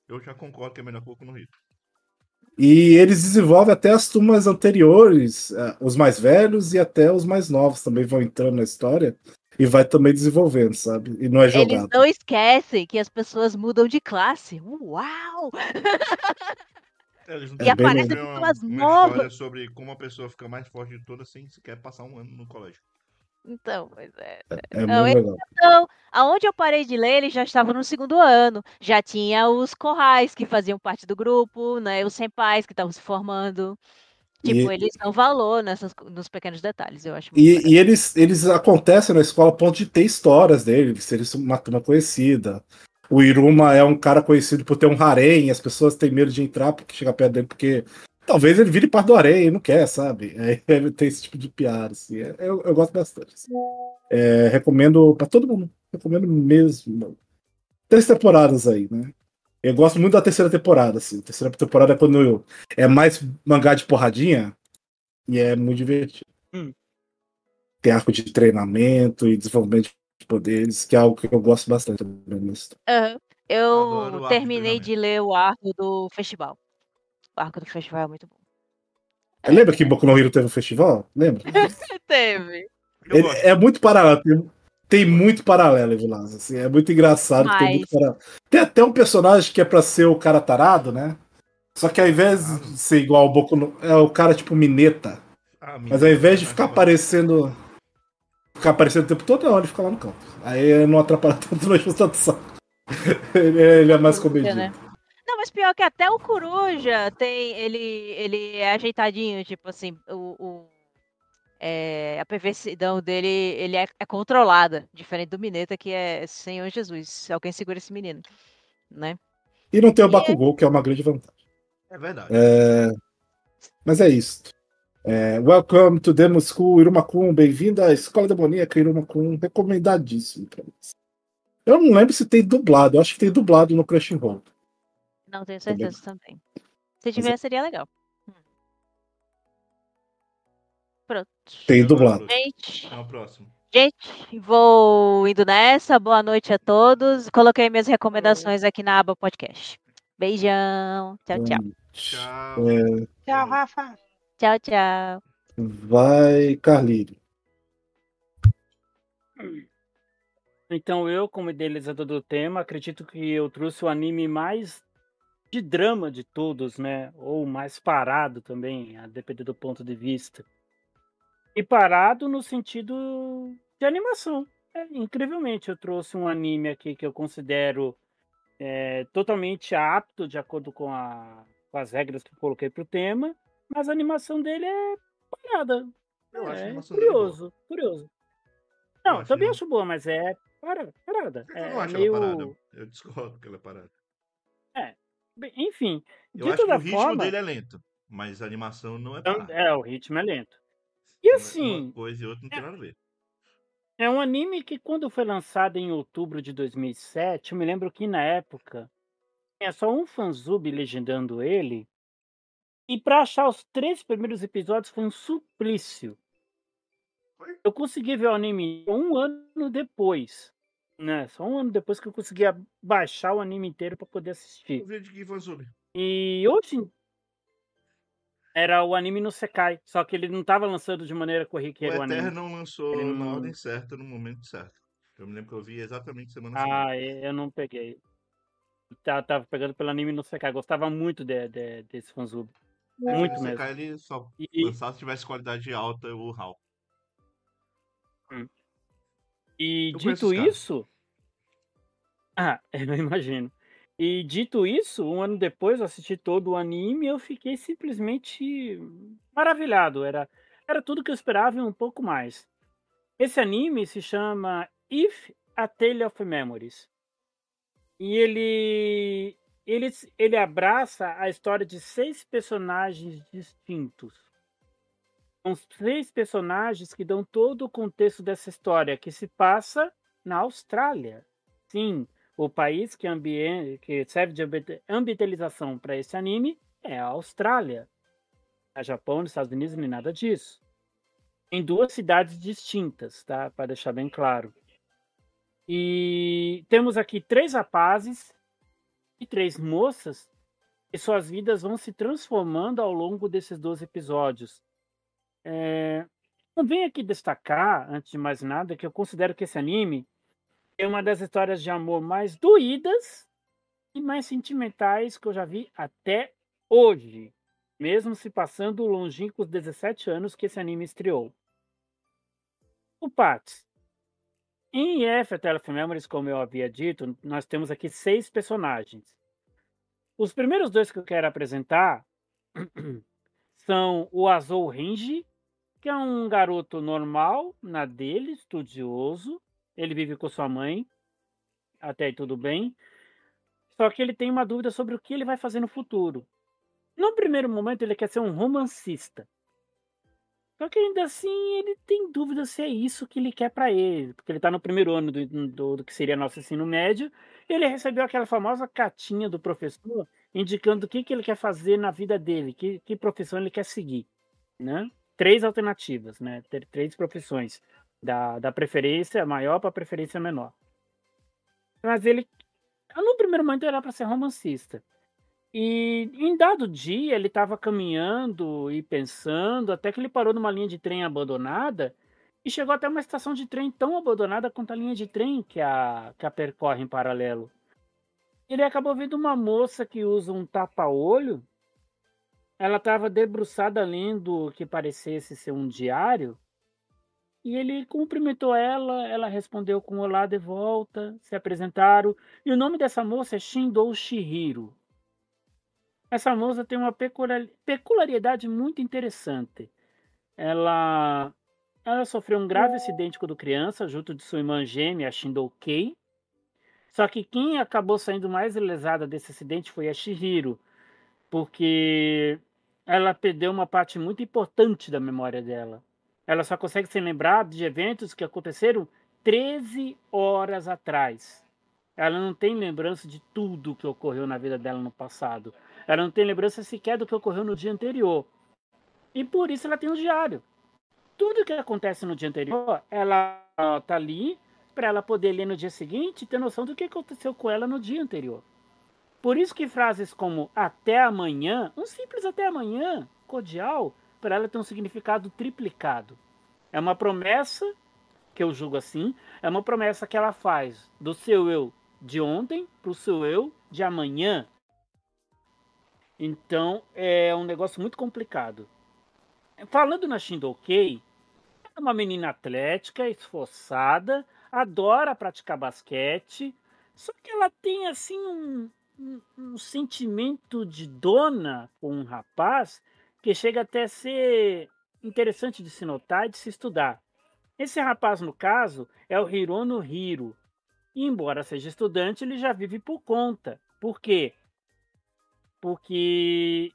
Eu já concordo que é melhor que Boku no Hero. E eles desenvolvem até as turmas anteriores, os mais velhos e até os mais novos também vão entrando na história e vai também desenvolvendo, sabe? E não é Eles jogado. não esquecem que as pessoas mudam de classe. Uau! Eles não E É bem aparecem desenvolvem pessoas uma novas. história sobre como a pessoa fica mais forte de todas sem sequer passar um ano no colégio. Então, pois é. É Não, muito legal. então, aonde eu parei de ler, ele já estava no segundo ano. Já tinha os Kohais que faziam parte do grupo, né? Os senpais que estavam se formando. Tipo, E, eles dão valor nos pequenos detalhes. Eu acho muito legal. e eles acontecem na escola a ponto de ter histórias deles, eles são uma turma conhecida. O Iruma é um cara conhecido por ter um harém, as pessoas têm medo de entrar porque chega perto dele, porque talvez ele vire parte do harém e não quer, sabe? Aí ele tem esse tipo de piada, assim. Eu gosto bastante. Assim. Recomendo pra todo mundo. Recomendo mesmo. 3 temporadas aí, né? Eu gosto muito da terceira temporada, assim. A terceira temporada é quando é mais mangá de porradinha e é muito divertido. Hum. Tem arco de treinamento e desenvolvimento de poderes, que é algo que eu gosto bastante também. Aham. Eu Adoro o arco de terminei de treinamento. ler o arco do festival. O arco do festival é muito bom. Lembra que Boku no Hero teve um festival? Lembra? Teve. Eu gosto. É muito paralelo. Tem Eu gosto. muito paralelo, Vilas. Assim, é muito engraçado que tem muito Mas, paralelo. Tem até um personagem que é pra ser o cara tarado, né? Só que ao invés Tarado? de ser igual ao Boku no... É o cara tipo Mineta. Ah, Mas ao Mineta é um invés de personagem que ficar eu gosto. aparecendo. Ficar aparecendo o tempo todo, não, ele fica lá no canto. Aí não atrapalha tanto, não enche tanto saco. Ele é mais Coruja, comedido. né? Não, mas pior que até o Coruja tem. Ele é ajeitadinho, tipo assim, a perversidão dele ele é controlada, diferente do Mineta, que é Senhor Jesus, alguém segura esse menino, né? E não tem o E é, Bakugou, que é uma grande vantagem. É verdade. Mas é isso. Welcome to Demo School, Iruma-kun. Bem-vindo à Escola Demoníaca, Iruma-kun. Recomendadíssimo pra você. Eu não lembro se tem dublado. Eu acho que tem dublado no Crunchyroll. não tenho Também. certeza também. Se tiver, seria legal. Pronto. Tem Chegamos ao dublado. próximo. Gente, É o próximo. gente, vou indo nessa. Boa noite a todos. Coloquei minhas recomendações aqui na aba podcast. Beijão. Tchau, tchau. Tchau. Tchau, Rafa. Tchau, tchau. Vai, Carlinhos. Então eu, como idealizador do tema, acredito que eu trouxe o anime mais de drama de todos, né? Ou mais parado também, a depender do ponto de vista. E parado no sentido de animação. Incrivelmente, eu trouxe um anime aqui que eu considero totalmente apto, de acordo com as regras que eu coloquei pro tema, mas a animação dele é parada. Eu acho a É animação dele boa. curioso. Eu Não, acho também anima- acho boa, mas é parada. Por que eu não É acho ela parada? meio. Eu discordo que ela é parada. Bem, enfim, Eu de acho que o toda ritmo forma, dele é lento, mas a animação não é parada. o ritmo é lento. E Uma assim, coisa e outra não tem nada a ver. é um anime que quando foi lançado em outubro de 2007, eu me lembro que na época tinha só um fansub legendando ele, e pra achar os 3 primeiros episódios foi um suplício. Foi? Eu consegui ver o anime 1 ano depois, né, só 1 ano depois que eu conseguia baixar o anime inteiro pra poder assistir. O vídeo que fansub. E hoje era o anime no Sekai, só que ele não estava lançando de maneira O corriqueira o anime. Eterno lançou Ele na não... ordem certa, no momento certo. Eu me lembro que eu vi exatamente semana seguinte. eu não peguei. Tava pegando pelo anime no Sekai. Gostava muito desse fansub. É que Muito no mesmo. CK ele só E, lançava se tivesse qualidade alta o HAL. e Eu conheço dito os caras. isso... eu imagino. E dito isso, 1 ano depois eu assisti todo o anime e eu fiquei simplesmente maravilhado. Era tudo que eu esperava e um pouco mais. Esse anime se chama If a Tale of Memories. E ele abraça a história de 6 personagens distintos. São 6 personagens que dão todo o contexto dessa história, que se passa na Austrália. Sim, o país que serve de ambientalização para esse anime é a Austrália. Não é Japão, nos Estados Unidos, nem nada disso. Em 2 cidades distintas, tá? Para deixar bem claro. E temos aqui 3 rapazes e 3 moças, e suas vidas vão se transformando ao longo desses 12 episódios. Convém aqui destacar, antes de mais nada, que eu considero que esse anime é uma das histórias de amor mais doídas e mais sentimentais que eu já vi até hoje, mesmo se passando longínquos 17 anos que esse anime estreou. O Patsy. Em EF A Tale of Memories, como eu havia dito, nós temos aqui 6 personagens. Os primeiros 2 que eu quero apresentar são o Azou Renji, que é um garoto normal, na dele, estudioso. Ele vive com sua mãe, até aí tudo bem. Só que ele tem uma dúvida sobre o que ele vai fazer no futuro. No primeiro momento, ele quer ser um romancista. Só que ainda assim, ele tem dúvida se é isso que ele quer para ele. Porque ele está no primeiro ano do que seria nosso ensino médio. E ele recebeu aquela famosa cartinha do professor indicando o que ele quer fazer na vida dele, que profissão ele quer seguir, né? 3 alternativas, né? 3 profissões, da preferência maior para a preferência menor. Mas ele, no primeiro momento, era para ser romancista. E em dado dia, ele estava caminhando e pensando, até que ele parou numa linha de trem abandonada e chegou até uma estação de trem tão abandonada quanto a linha de trem que a percorre em paralelo. Ele acabou vendo uma moça que usa um tapa-olho. Ela estava debruçada lendo o que parecesse ser um diário. E ele cumprimentou ela respondeu com olá de volta, se apresentaram. E o nome dessa moça é Shindou Shihiro. Essa moça tem uma peculiaridade muito interessante. Ela sofreu um grave acidente quando criança, junto de sua irmã gêmea, a Shindou Kei. Só que quem acabou saindo mais lesada desse acidente foi a Shihiro, porque ela perdeu uma parte muito importante da memória dela. Ela só consegue se lembrar de eventos que aconteceram 13 horas atrás. Ela não tem lembrança de tudo que ocorreu na vida dela no passado. Ela não tem lembrança sequer do que ocorreu no dia anterior. E por isso ela tem um diário. Tudo que acontece no dia anterior, ela tá ali para ela poder ler no dia seguinte e ter noção do que aconteceu com ela no dia anterior. Por isso que frases como até amanhã, um simples até amanhã, cordial, para ela tem um significado triplicado. É uma promessa, que eu julgo assim, é uma promessa que ela faz do seu eu de ontem para o seu eu de amanhã. Então é um negócio muito complicado. Falando na Shindou Kei, é uma menina atlética, esforçada, adora praticar basquete, só que ela tem assim um sentimento de dona com um rapaz que chega até a ser interessante de se notar e de se estudar. Esse rapaz, no caso, é o Hirono Hiro. E, embora seja estudante, ele já vive por conta. Por quê? Porque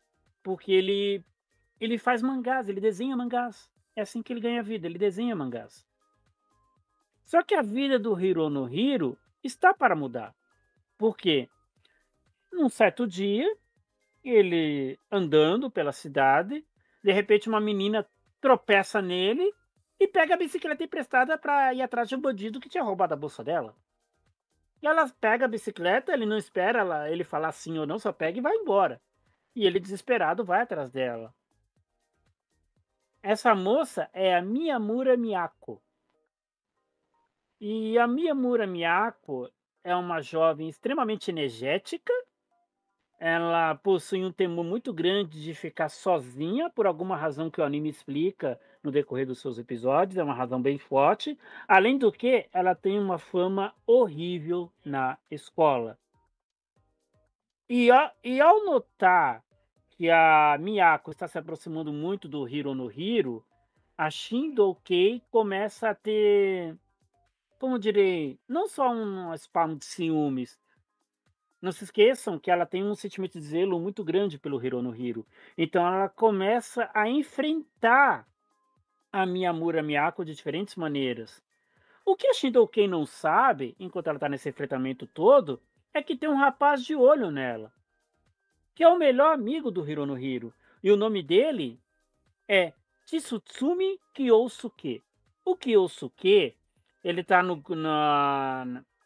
ele faz mangás, ele desenha mangás. É assim que ele ganha vida, ele desenha mangás. Só que a vida do Hirono Hiro está para mudar. Por quê? Num certo dia, ele andando pela cidade, de repente uma menina tropeça nele e pega a bicicleta emprestada para ir atrás de um bandido que tinha roubado a bolsa dela. E ela pega a bicicleta, ele não espera ele falar sim ou não, só pega e vai embora. E ele, desesperado, vai atrás dela. Essa moça é a Miyamura Miyako. E a Miyamura Miyako é uma jovem extremamente energética. Ela possui um temor muito grande de ficar sozinha, por alguma razão que o anime explica no decorrer dos seus episódios, é uma razão bem forte. Além do que, ela tem uma fama horrível na escola. E ao notar que a Miyako está se aproximando muito do Hirono Hiro, a Shindou Kei começa a ter, como direi, não só um espasmo de ciúmes. Não se esqueçam que ela tem um sentimento de zelo muito grande pelo Hirono Hiro. Então ela começa a enfrentar a Miyamura Miyako de diferentes maneiras. O que a Shindou Kei não sabe, enquanto ela está nesse enfrentamento todo, é que tem um rapaz de olho nela, que é o melhor amigo do Hirono Hiro. E o nome dele é Tsutsumi Kyosuke. O Kyosuke, ele está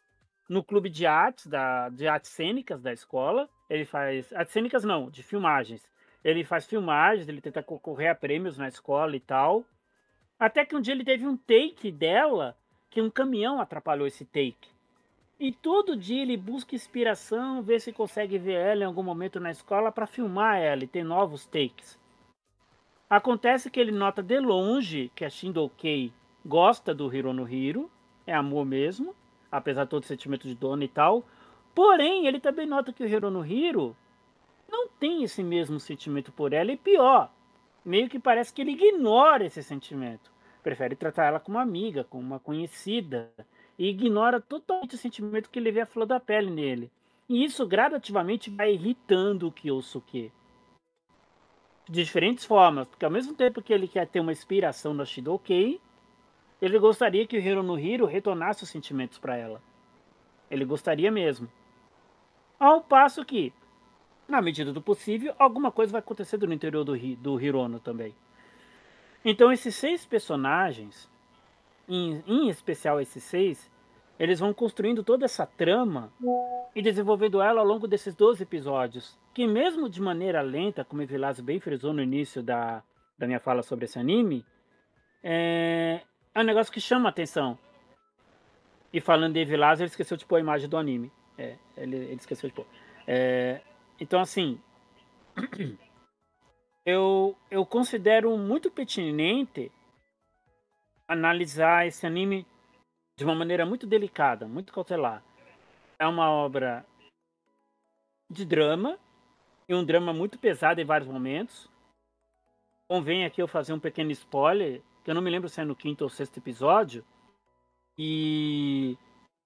no clube de artes, de artes cênicas da escola. Ele faz artes cênicas não, de filmagens. Ele faz filmagens, ele tenta concorrer a prêmios na escola e tal. Até que um dia ele teve um take dela, que um caminhão atrapalhou esse take. E todo dia ele busca inspiração, vê se consegue ver ela em algum momento na escola para filmar ela e ter novos takes. Acontece que ele nota de longe que a Shindo Kei gosta do Hironohiro, é amor mesmo, apesar de todo o sentimento de dono e tal. Porém, ele também nota que o Hironohiro não tem esse mesmo sentimento por ela, e pior, meio que parece que ele ignora esse sentimento. Prefere tratar ela como uma amiga, como uma conhecida, e ignora totalmente o sentimento que ele vê a flor da pele nele. E isso gradativamente vai irritando o Kyosuke. De diferentes formas, porque ao mesmo tempo que ele quer ter uma inspiração na Shindo Kei, ele gostaria que o Hironohiro retornasse os sentimentos para ela. Ele gostaria mesmo. Ao passo que, na medida do possível, alguma coisa vai acontecer no interior do Hirono também. Então esses 6 personagens, em especial esses 6, eles vão construindo toda essa trama e desenvolvendo ela ao longo desses 12 episódios, que mesmo de maneira lenta, como o Vilazo bem frisou no início da minha fala sobre esse anime, é um negócio que chama a atenção. E falando de Vilazo, ele esqueceu de pôr a imagem do anime. Ele esqueceu de pôr. Então, assim, eu considero muito pertinente analisar esse anime de uma maneira muito delicada, muito cautelar. É uma obra de drama, e um drama muito pesado em vários momentos. Convém aqui eu fazer um pequeno spoiler, que eu não me lembro se é no 5º ou 6º episódio, e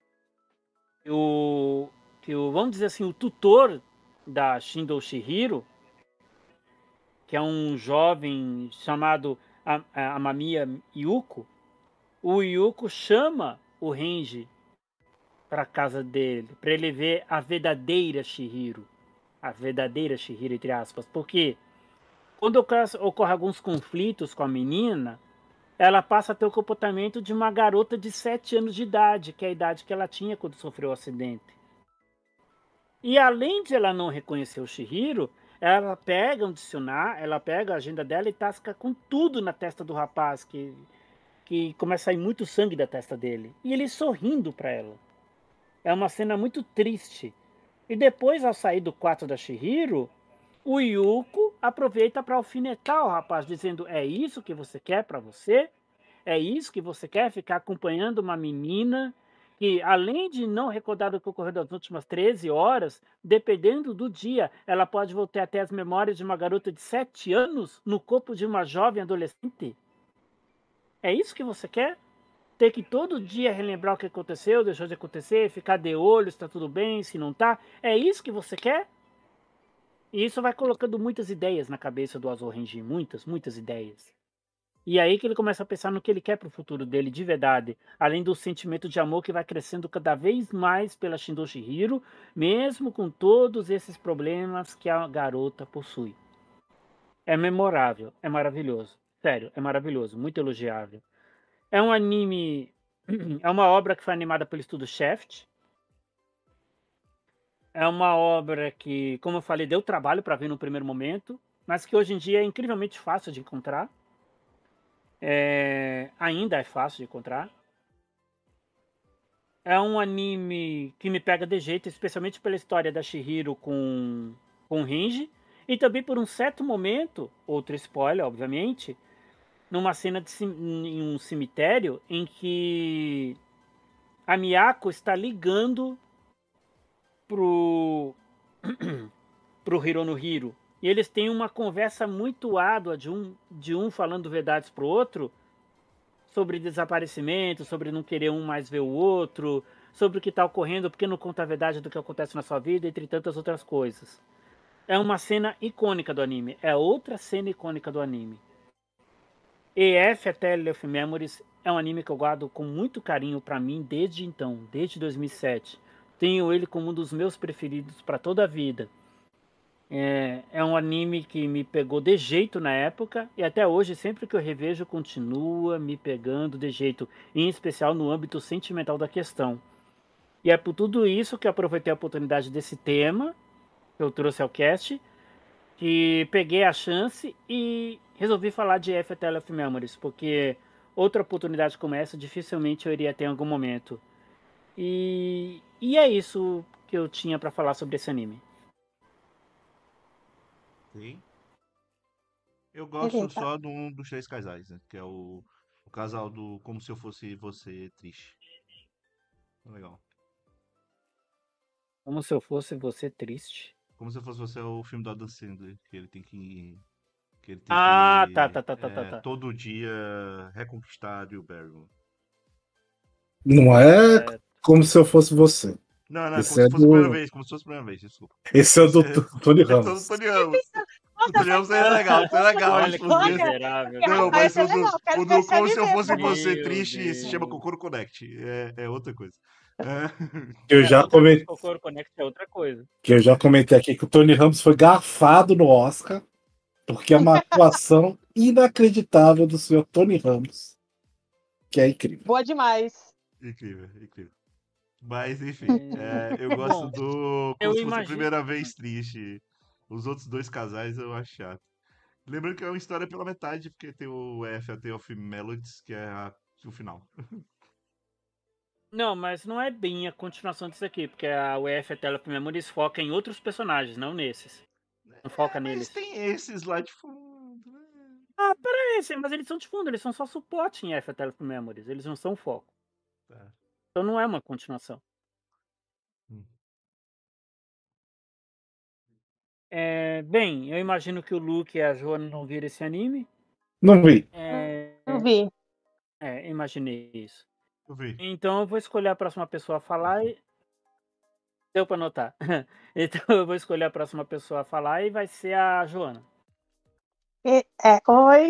vamos dizer assim, o tutor da Shindo Shihiro, que é um jovem chamado Amamiya Yuko, o Yuko chama o Renji para casa dele, para ele ver a verdadeira Shihiro, entre aspas, porque quando ocorre alguns conflitos com a menina, ela passa a ter o comportamento de uma garota de 7 anos de idade, que é a idade que ela tinha quando sofreu o acidente. E além de ela não reconhecer o Shihiro, ela pega um dicionário, ela pega a agenda dela e tasca com tudo na testa do rapaz, que começa a sair muito sangue da testa dele. E ele sorrindo para ela. É uma cena muito triste. E depois, ao sair do quarto da Shihiro, o Yuko aproveita para alfinetar o rapaz, dizendo: é isso que você quer para você? É isso que você quer? Ficar acompanhando uma menina que, além de não recordar o que ocorreu das últimas 13 horas, dependendo do dia, ela pode voltar até as memórias de uma garota de 7 anos no corpo de uma jovem adolescente? É isso que você quer? Ter que todo dia relembrar o que aconteceu, deixou de acontecer, ficar de olho se está tudo bem, se não está? É isso que você quer? E isso vai colocando muitas ideias na cabeça do Azor Renji, muitas ideias. E aí que ele começa a pensar no que ele quer para o futuro dele de verdade, além do sentimento de amor que vai crescendo cada vez mais pela Shindo Shihiro, mesmo com todos esses problemas que a garota possui. É memorável, é maravilhoso. Sério, é maravilhoso, muito elogiável. É um anime, é uma obra que foi animada pelo estúdio Shaft. É uma obra que, como eu falei, deu trabalho para ver no primeiro momento, mas que hoje em dia é incrivelmente fácil de encontrar. Ainda é fácil de encontrar. É um anime que me pega de jeito, especialmente pela história da Shihiro com Renji, e também por um certo momento, outro spoiler, obviamente, numa cena em um cemitério em que a Miyako está ligando pro Hironohiro. E eles têm uma conversa muito árdua de um falando verdades pro outro sobre desaparecimento, sobre não querer um mais ver o outro, sobre o que está ocorrendo, porque não conta a verdade do que acontece na sua vida, entre tantas outras coisas. É uma cena icônica do anime. É outra cena icônica do anime. EF, A Tale of Memories, é um anime que eu guardo com muito carinho para mim desde então, desde 2007. Tenho ele como um dos meus preferidos para toda a vida. É um anime que me pegou de jeito na época e até hoje, sempre que eu revejo, continua me pegando de jeito, em especial no âmbito sentimental da questão. E é por tudo isso que eu aproveitei a oportunidade desse tema que eu trouxe ao cast, que peguei a chance e resolvi falar de F Tale of Memories, porque outra oportunidade como essa dificilmente eu iria ter em algum momento. E é isso que eu tinha pra falar sobre esse anime. Sim. Eu gosto Beleza. só de um dos 3 casais, né? Que é o casal do Como Se Eu Fosse Você Triste. Legal. Como se eu fosse você triste. Como Se Eu Fosse Você é o filme do Adam Sandler, que ele tem que Ah, tá. todo dia reconquistar a Drew Barrymore. Não é Como Se Eu Fosse Você. Não, como Esse se é fosse a primeira do. vez, como se fosse a primeira vez, desculpa. Esse é o do Esse Tony é todo Ramos. Tony Ramos. O Nossa, Tony Ramos é legal, isso é legal, Olha acho que que os dois. miserável. Não, Vai mas ser legal, quero o ver do esse Como Se Eu anime, Fosse pô. Você Meu Triste se chama Deus. Kokoro Connect. É outra coisa. É. Eu já outra comentei. Kokoro Connect é outra coisa. Que eu já comentei aqui que o Tony Ramos foi garfado no Oscar, porque é uma atuação inacreditável do senhor Tony Ramos, que é incrível. Boa demais. Incrível, incrível. Mas, enfim, eu gosto Bom, do Como eu Se Fosse a imagino. Primeira Vez Triste. Os outros 2 casais eu acho chato. Lembrando que é uma história pela metade, porque tem o F A Tale of Melodies, que é o final. Não, mas não é bem a continuação disso aqui, porque a UF Tale of Memories foca em outros personagens, não nesses. Não foca Mas neles. tem esses lá de fundo. Né? Ah, peraí, mas eles são de fundo, eles são só suporte em F Tale of Memories, eles não são foco. Tá. Então não é uma continuação. Hum. Bem, eu imagino que o Luke e a Joana não viram esse anime. Não vi. Não vi. Imaginei isso. Eu vi. Então eu vou escolher a próxima pessoa a falar e. Deu pra notar. Então eu vou escolher a próxima pessoa a falar e vai ser a Joana. Oi.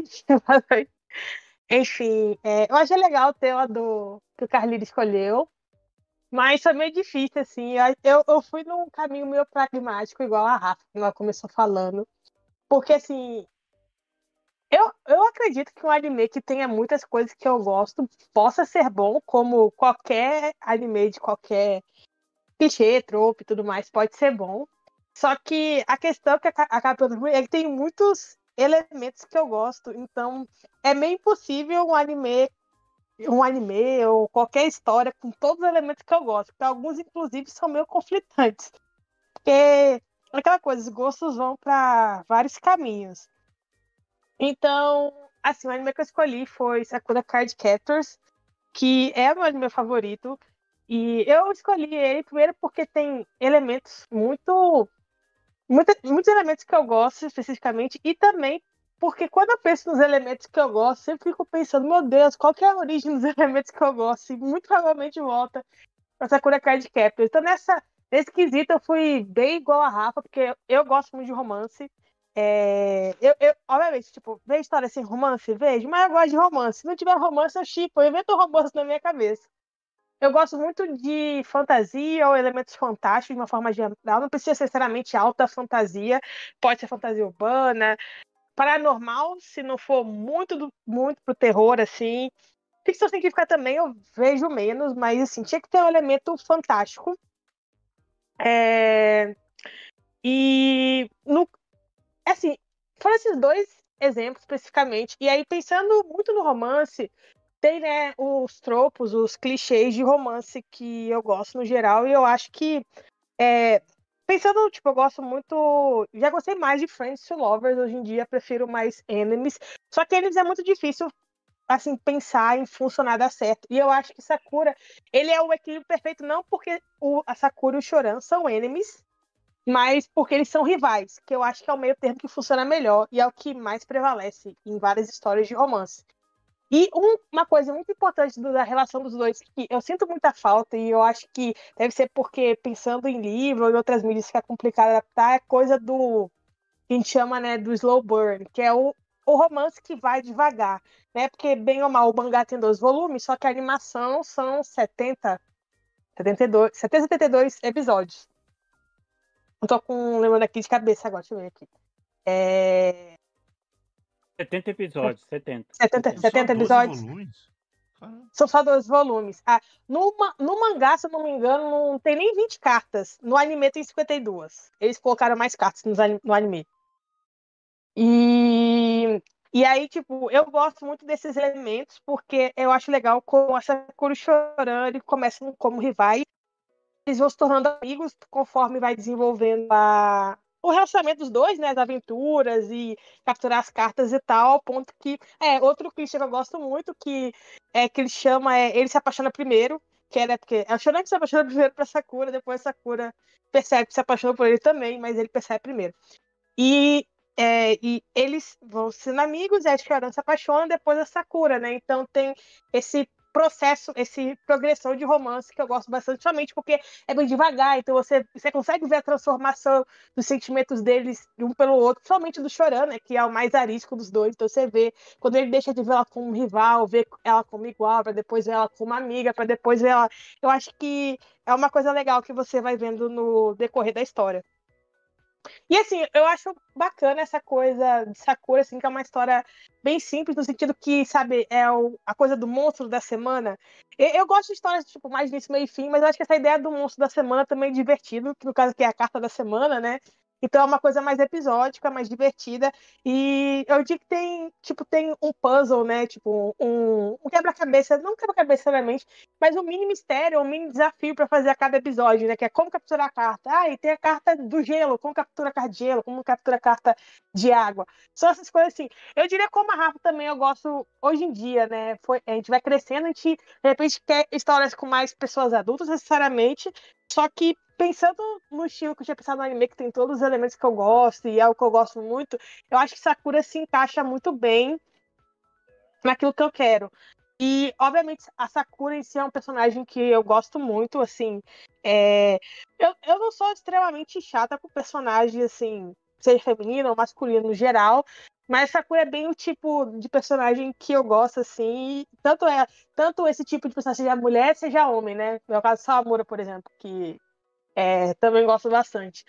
Enfim, eu achei legal o tema que o Carlinhos escolheu, mas foi meio difícil, assim. Eu fui num caminho meio pragmático, igual a Rafa, que ela começou falando. Porque, assim, eu acredito que um anime que tenha muitas coisas que eu gosto possa ser bom, como qualquer anime de qualquer clichê, trope e tudo mais, pode ser bom. Só que a questão é que acaba é que tem muitos elementos que eu gosto, então é meio impossível um anime ou qualquer história com todos os elementos que eu gosto, porque alguns inclusive são meio conflitantes. Porque aquela coisa, os gostos vão para vários caminhos. Então, assim, o anime que eu escolhi foi Sakura Card Captors, que é o meu anime favorito. E eu escolhi ele primeiro porque tem elementos muitos elementos que eu gosto especificamente, e também porque quando eu penso nos elementos que eu gosto, sempre fico pensando, meu Deus, qual que é a origem dos elementos que eu gosto? E muito provavelmente volta para Sakura Card Captors. Então nesse quesito eu fui bem igual a Rafa, porque eu gosto muito de romance. Obviamente, tipo, ver história sem romance, vejo, mas eu gosto de romance. Se não tiver romance, eu shippo, eu invento romance na minha cabeça. Eu gosto muito de fantasia ou elementos fantásticos de uma forma geral. Não precisa ser necessariamente alta fantasia. Pode ser fantasia urbana, paranormal, se não for muito pro terror, assim. Ficção científica também eu vejo menos, mas assim, tinha que ter um elemento fantástico. Assim, foram esses 2 exemplos especificamente. E aí, pensando muito no romance, tem, né, os tropos, os clichês de romance que eu gosto no geral, e eu acho que, pensando, tipo, eu gosto muito, já gostei mais de Friends to Lovers, hoje em dia prefiro mais Enemies, só que Enemies é muito difícil, assim, pensar em funcionar dar certo, e eu acho que Sakura, ele é o equilíbrio perfeito, não porque a Sakura e o Choran são Enemies, mas porque eles são rivais, que eu acho que é o meio termo que funciona melhor, e é o que mais prevalece em várias histórias de romance. E uma coisa muito importante da relação dos dois, que eu sinto muita falta, e eu acho que deve ser porque, pensando em livro ou em outras mídias que é complicado adaptar, é coisa que a gente chama, né, do slow burn, que é o romance que vai devagar, né? Porque, bem ou mal, o mangá tem 12 volumes, só que a animação são 72 episódios. Não tô lembrando aqui de cabeça agora, deixa eu ver aqui. 70 episódios, 70. 70 Só 12 episódios? volumes? São só 12 volumes. No mangá, se eu não me engano, não tem nem 20 cartas. No anime tem 52. Eles colocaram mais cartas no anime. E aí, tipo, eu gosto muito desses elementos, porque eu acho legal como essa Sakura chorando, eles começam como rivais, eles vão se tornando amigos conforme vai desenvolvendo o relacionamento dos dois, né? As aventuras e capturar as cartas e tal, ao ponto que. Outro clichê que eu gosto muito, que ele chama ele se apaixona primeiro, que é, né, porque é o Shonen que se apaixona primeiro pra Sakura, depois a Sakura percebe que se apaixona por ele também, mas ele percebe primeiro. E eles vão sendo amigos, e a Sharon se apaixona, depois a Sakura, né? Então tem esse processo, esse progressão de romance que eu gosto bastante, somente porque é bem devagar, então você consegue ver a transformação dos sentimentos deles um pelo outro, somente do Choran, né? Que é o mais arisco dos dois. Então você vê quando ele deixa de ver ela como rival, ver ela como igual, para depois ver ela como amiga, para depois ver ela. Eu acho que é uma coisa legal que você vai vendo no decorrer da história. E assim, eu acho bacana essa coisa de Sakura, assim, que é uma história bem simples, no sentido que, sabe, a coisa do monstro da semana. Eu gosto de histórias, tipo, mais início, meio e fim, mas eu acho que essa ideia do monstro da semana também é divertido, que no caso aqui é a carta da semana, né? Então é uma coisa mais episódica, mais divertida. E eu digo que tem um puzzle, né? Tipo, um quebra-cabeça, não um quebra-cabeça realmente, mas um mini mistério, um mini desafio para fazer a cada episódio, né? Que é como capturar a carta. E tem a carta do gelo, como captura a carta de gelo, como captura a carta de água. São essas coisas assim. Eu diria como a Rafa também eu gosto hoje em dia, né? A gente vai crescendo, a gente de repente quer histórias com mais pessoas adultas necessariamente, só que pensando no estilo que eu tinha pensado no anime, que tem todos os elementos que eu gosto e é o que eu gosto muito, eu acho que Sakura se encaixa muito bem naquilo que eu quero. E, obviamente, a Sakura em si é um personagem que eu gosto muito, assim. Eu não sou extremamente chata com personagem, assim, seja feminino ou masculino no geral, mas Sakura é bem o tipo de personagem que eu gosto, assim. Tanto esse tipo de personagem, seja mulher, seja homem, né? No meu caso, Sawamura, por exemplo, que também gosto bastante.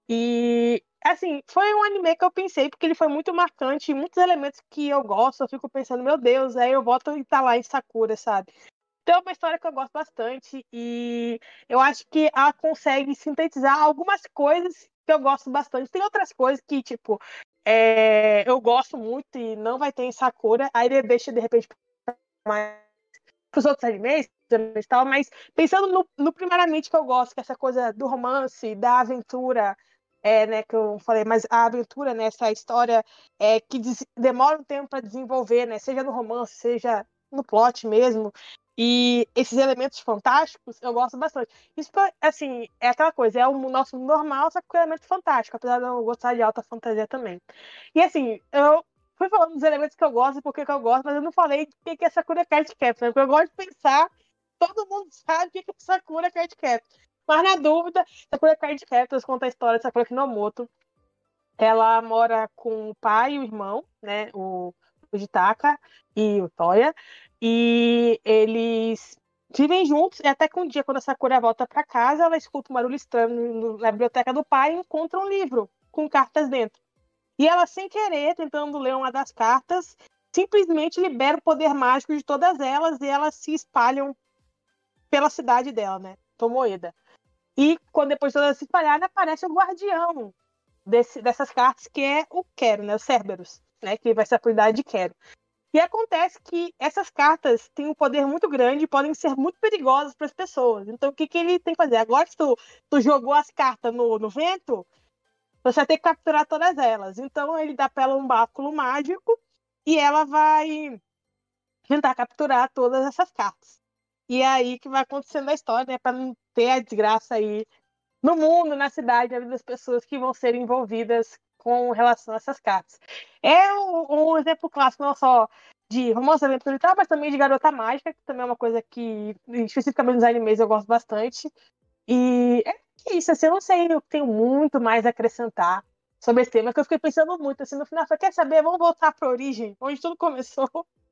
E, assim, foi um anime que eu pensei, porque ele foi muito marcante, e muitos elementos que eu gosto, eu fico pensando, meu Deus, aí eu volto e tá lá em Sakura, sabe? Então é uma história que eu gosto bastante, e eu acho que ela consegue sintetizar algumas coisas que eu gosto bastante. Tem outras coisas que, tipo, eu gosto muito e não vai ter em Sakura, aí ele deixa, de repente, mais pros outros animes e tal, mas pensando no primeiramente que eu gosto, que é essa coisa do romance, da aventura, né, que eu falei, mas a aventura, né, essa história que demora um tempo para desenvolver, né, seja no romance, seja no plot mesmo, e esses elementos fantásticos, eu gosto bastante. Isso, assim, é aquela coisa, é o nosso normal, só que é um elemento fantástico, apesar de eu gostar de alta fantasia também. E, assim, eu fui falando dos elementos que eu gosto e por que eu gosto, mas eu não falei o que é Sakura Card Captor, porque eu gosto de pensar, todo mundo sabe o que é Sakura Card Captor. Mas na dúvida, Sakura Card Captors conta a história de Sakura Kinomoto. Ela mora com o pai e o irmão, né, o Jitaka e o Toya, e eles vivem juntos, e até que um dia, quando a Sakura volta para casa, ela escuta um barulho estranho na biblioteca do pai e encontra um livro com cartas dentro. E ela, sem querer, tentando ler uma das cartas, simplesmente libera o poder mágico de todas elas e elas se espalham pela cidade dela, né? Tomoeda. E quando depois de todas se espalharem, aparece o guardião dessas cartas, que é o Quero, né? O Cerberus, né? Que vai ser a cuidar de Quero. E acontece que essas cartas têm um poder muito grande e podem ser muito perigosas para as pessoas. Então, o que ele tem que fazer? Agora que tu jogou as cartas no vento, você vai ter que capturar todas elas. Então ele dá para ela um báculo mágico e ela vai tentar capturar todas essas cartas. E é aí que vai acontecendo a história, né? Para não ter a desgraça aí no mundo, na cidade, na vida das pessoas que vão ser envolvidas com relação a essas cartas. É um exemplo clássico, não só de romance aventura e tal, mas também de garota mágica, que também é uma coisa que, especificamente nos animes, eu gosto bastante. E é isso, assim, eu não sei, eu tenho muito mais a acrescentar sobre esse tema, que eu fiquei pensando muito, assim, no final, quer saber, vamos voltar para a origem, onde tudo começou,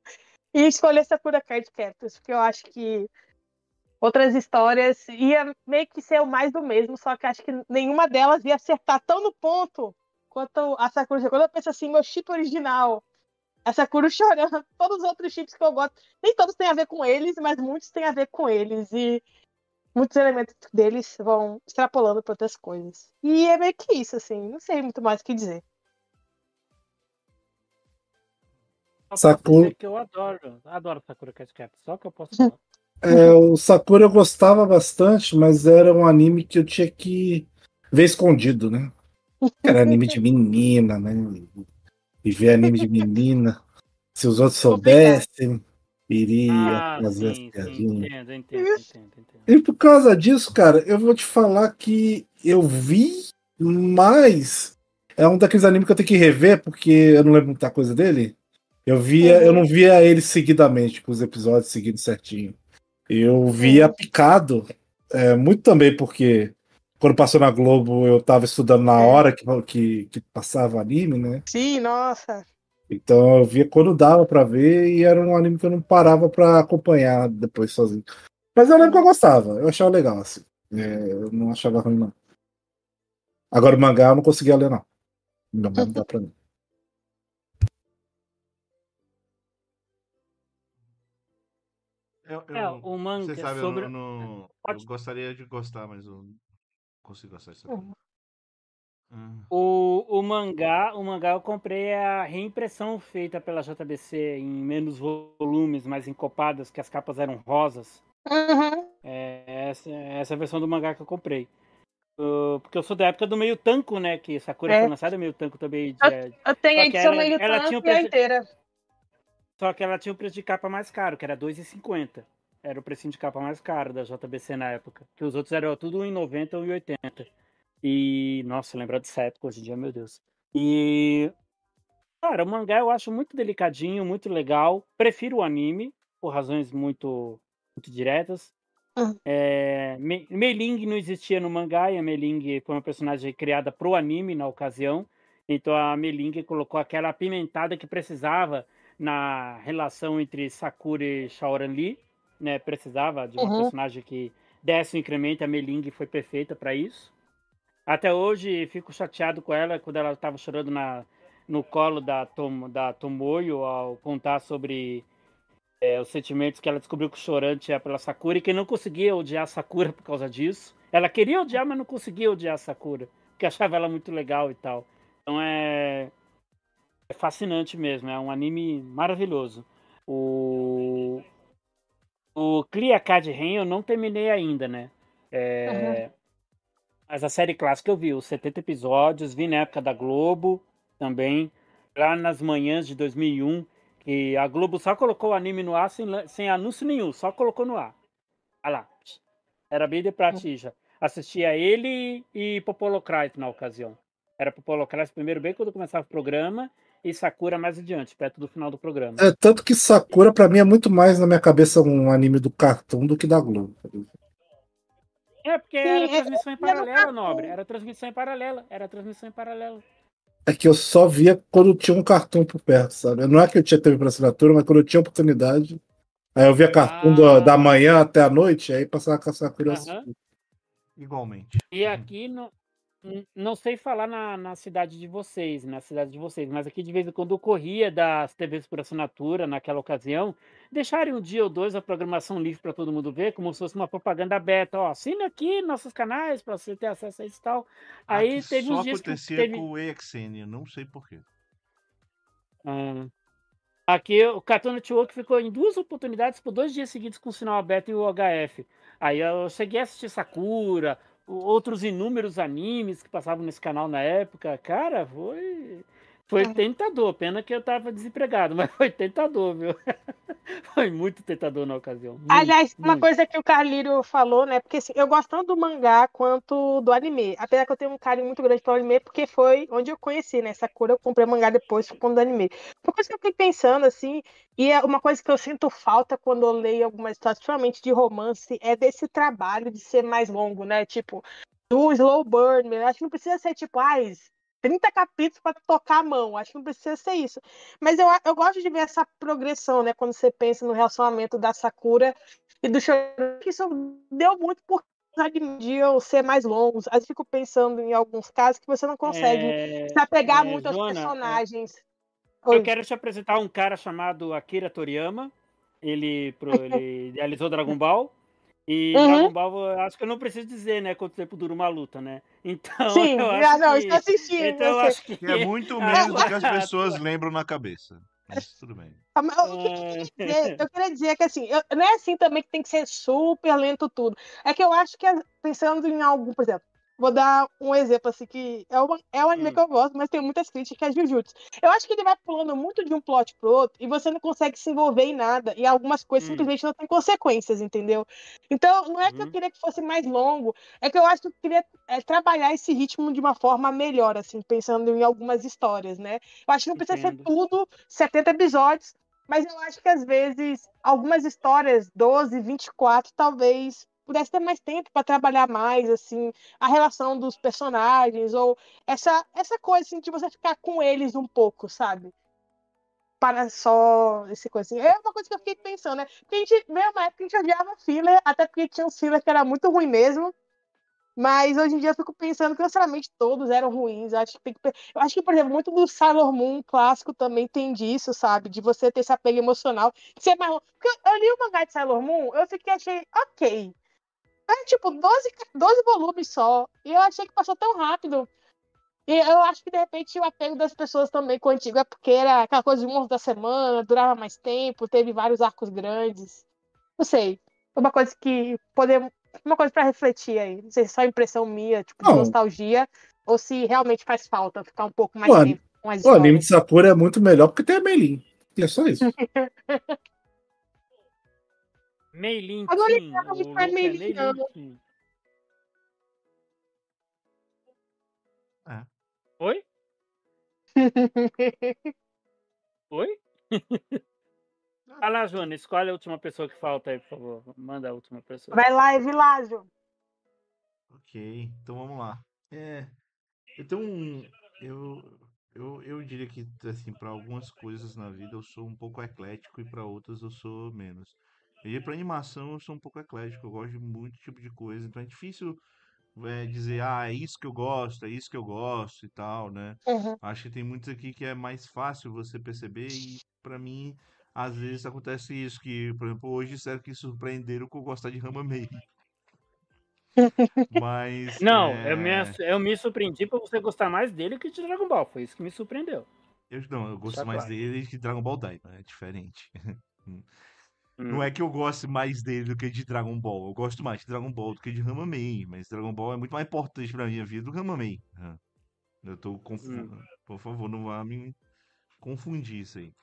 e escolher Sakura Card Captors, porque eu acho que outras histórias ia meio que ser o mais do mesmo, só que acho que nenhuma delas ia acertar tão no ponto quanto a Sakura. Quando eu penso assim, meu chip original A Sakura chorando. Todos os outros chips que eu gosto, nem todos têm a ver com eles, mas muitos têm a ver com eles. E muitos elementos deles vão extrapolando para outras coisas. E é meio que isso, assim. Não sei muito mais o que dizer. Só posso Sakura, dizer que eu adoro Sakura Card Captor, só que eu posso falar. o Sakura eu gostava bastante, mas era um anime que eu tinha que ver escondido, né? Era anime de menina, né? E ver anime de menina. Se os outros Complicado. soubessem, iria Ah, fazer as sim, piadinhas. entendo. E por causa disso, cara, eu vou te falar que eu vi, mas é um daqueles animes que eu tenho que rever, porque eu não lembro muita coisa dele. Eu não via ele seguidamente, com os episódios seguindo certinho. Eu via picado, muito também porque quando passou na Globo eu tava estudando na hora que passava anime, né? Sim, nossa. Então eu via quando dava pra ver e era um anime que eu não parava pra acompanhar depois sozinho. Mas eu lembro que eu gostava, eu achava legal, assim. Eu não achava ruim, não. Agora o mangá eu não conseguia ler, não. O mangá não dá pra mim. O Você manga sabe, sobre. eu Pode. gostaria de gostar, mas eu não consigo gostar disso aqui. O mangá eu comprei a reimpressão feita pela JBC em menos volumes, mais encopadas, que as capas eram rosas. Essa é a versão do mangá que eu comprei. Porque eu sou da época do meio tanco, né? Que Sakura foi lançada meio tanco também. Eu tenho a Só que edição meio ela tinha tanto o e a preço, inteira. só que ela tinha o preço de capa mais caro, que era R$2,50. Era o precinho de capa mais caro da JBC na época. Que os outros eram tudo R$1,90 ou R$1,80. E, nossa, lembrar dessa época hoje em dia, meu Deus. E, cara, o mangá eu acho muito delicadinho, muito legal. Prefiro o anime, por razões muito, muito diretas. Mei-Ling não existia no mangá, e a Mei-Ling foi uma personagem criada pro anime na ocasião. Então a Mei-Ling colocou aquela apimentada que precisava na relação entre Sakura e Shaoran Lee, né? Precisava de uma personagem que desse um incremento, a Mei-Ling foi perfeita para isso. Até hoje fico chateado com ela quando ela estava chorando no colo da Tomoyo ao contar sobre os sentimentos que ela descobriu que o chorante é pela Sakura e que não conseguia odiar a Sakura por causa disso. Ela queria odiar, mas não conseguia odiar a Sakura, porque achava ela muito legal e tal. Então é fascinante mesmo, é um anime maravilhoso. O Clear Card Ren eu não terminei ainda, né? Mas a série clássica eu vi, os 70 episódios, vi na época da Globo também, lá nas manhãs de 2001, que a Globo só colocou o anime no ar sem anúncio nenhum, só colocou no ar. Olha lá, era bem de pratija. Assistia ele e Popolocrate na ocasião. Era Popolocrate primeiro, bem quando começava o programa, e Sakura mais adiante, perto do final do programa. Tanto que Sakura, pra mim, é muito mais na minha cabeça um anime do Cartoon do que da Globo. Porque era transmissão em paralela, nobre. Era transmissão em paralela. É que eu só via quando tinha um Cartoon por perto, sabe? Não é que eu tinha TV por assinatura, mas quando eu tinha oportunidade. Aí eu via Cartoon da manhã até a noite, aí passava com a Sakura. Igualmente. E aqui não sei falar na cidade de vocês, mas aqui de vez em quando ocorria das TVs por assinatura naquela ocasião, deixarem um dia ou dois a programação livre para todo mundo ver, como se fosse uma propaganda aberta. Ó, assina aqui nossos canais para você ter acesso a isso e tal. Aí Aqui teve só uns dias que acontecia com o EXN, não sei porquê. Aqui o Cartoon Network ficou em 2 oportunidades por 2 dias seguidos com o sinal aberto e o HF. Aí eu cheguei a assistir Sakura, outros inúmeros animes que passavam nesse canal na época. Cara, foi tentador. Pena que eu tava desempregado, mas foi tentador, viu? Foi muito tentador na ocasião. Aliás, uma coisa que o Carlírio falou, né? Porque assim, eu gosto tanto do mangá quanto do anime. Apesar que eu tenho um carinho muito grande pelo anime, porque foi onde eu conheci, né? Sakura, eu comprei mangá depois quando do anime. Uma coisa que eu fiquei pensando, assim, e é uma coisa que eu sinto falta quando eu leio algumas histórias, principalmente de romance, é desse trabalho de ser mais longo, né? Tipo, do slow burn. Eu acho que não precisa ser tipo, 30 capítulos para tocar a mão. Acho que não precisa ser isso. Mas eu gosto de ver essa progressão, né? Quando você pensa no relacionamento da Sakura e do Shonen, que isso deu muito por podiam ser mais longos. Às vezes fico pensando em alguns casos que você não consegue se apegar muito aos Joana, personagens. Oi. Eu quero te apresentar um cara chamado Akira Toriyama. Ele idealizou Dragon Ball. E Uhum. Dragon Ball, eu acho que eu não preciso dizer, né, quanto tempo dura uma luta, né? Então, Sim, eu acho não, que... estou assistindo. Então, eu Você. acho que... Que é muito a menos do tua- que as a pessoas tua- lembram na cabeça. Mas tudo bem. Mas o que eu queria dizer que assim, não é assim também que tem que ser super lento tudo. É que eu acho que pensando em algo, por exemplo, vou dar um exemplo assim que é um anime que eu gosto, mas tem muitas críticas, que é Jujutsu. Eu acho que ele vai pulando muito de um plot pro outro e você não consegue se envolver em nada. E algumas coisas simplesmente não têm consequências, entendeu? Então, não é que eu queria que fosse mais longo, é que eu acho que eu queria trabalhar esse ritmo de uma forma melhor, assim, pensando em algumas histórias, né? Eu acho que não precisa ser Entendo. tudo 70 episódios, mas eu acho que às vezes algumas histórias, 12, 24, talvez pudesse ter mais tempo para trabalhar mais, assim, a relação dos personagens, ou essa coisa assim, de você ficar com eles um pouco, sabe? Para só esse coisa assim. É uma coisa que eu fiquei pensando, né? Porque a gente, veio uma época que a gente odiava filler, até porque tinha uns filler que era muito ruim mesmo. Mas hoje em dia eu fico pensando que, necessariamente, todos eram ruins. Eu acho que, por exemplo, muito do Sailor Moon clássico também tem disso, sabe? De você ter esse apego emocional. Ser mais... Porque eu li o mangá de Sailor Moon, achei ok. É tipo 12 volumes só. E eu achei que passou tão rápido. E eu acho que, de repente, o apego das pessoas também com o antigo é porque era aquela coisa de monstro da semana, durava mais tempo, teve vários arcos grandes. Não sei. É uma coisa que podemos. Uma coisa para refletir aí. Não sei se é só impressão minha, tipo, de Não, nostalgia, ou se realmente faz falta ficar um pouco o, mais an- tempo com as o anime de histórias. Sakura é muito melhor porque tem a Meilin. E é só isso. Meilin Eu não Team. lembrava de O Prime louco é Meili, não. Meilin Team. É. Oi? Oi? Ah lá, Joana, escolhe a última pessoa que falta aí, por favor. Manda a última pessoa. Vai lá, Evilásio. Ok, então vamos lá. Eu tenho um. Eu diria que, assim, para algumas coisas na vida eu sou um pouco eclético e para outras eu sou menos. E para animação eu sou um pouco eclético, eu gosto de muito tipo de coisa, então é difícil dizer, ah, é isso que eu gosto, é isso que eu gosto e tal, né? Uhum. Acho que tem muitos aqui que é mais fácil você perceber e para mim, às vezes acontece isso, que, por exemplo, hoje disseram que surpreenderam com eu gostar de Ramamei. Mas, Não, eu me surpreendi por você gostar mais dele que de Dragon Ball. Foi isso que me surpreendeu. eu gosto Deixar mais claro. dele que Dragon Ball Daima, é diferente. Não Hum. é que eu goste mais dele do que de Dragon Ball. Eu gosto mais de Dragon Ball do que de Ramamei, mas Dragon Ball é muito mais importante pra minha vida do que Ramamei. Eu tô confuso. Por favor, não vá me confundir isso aí.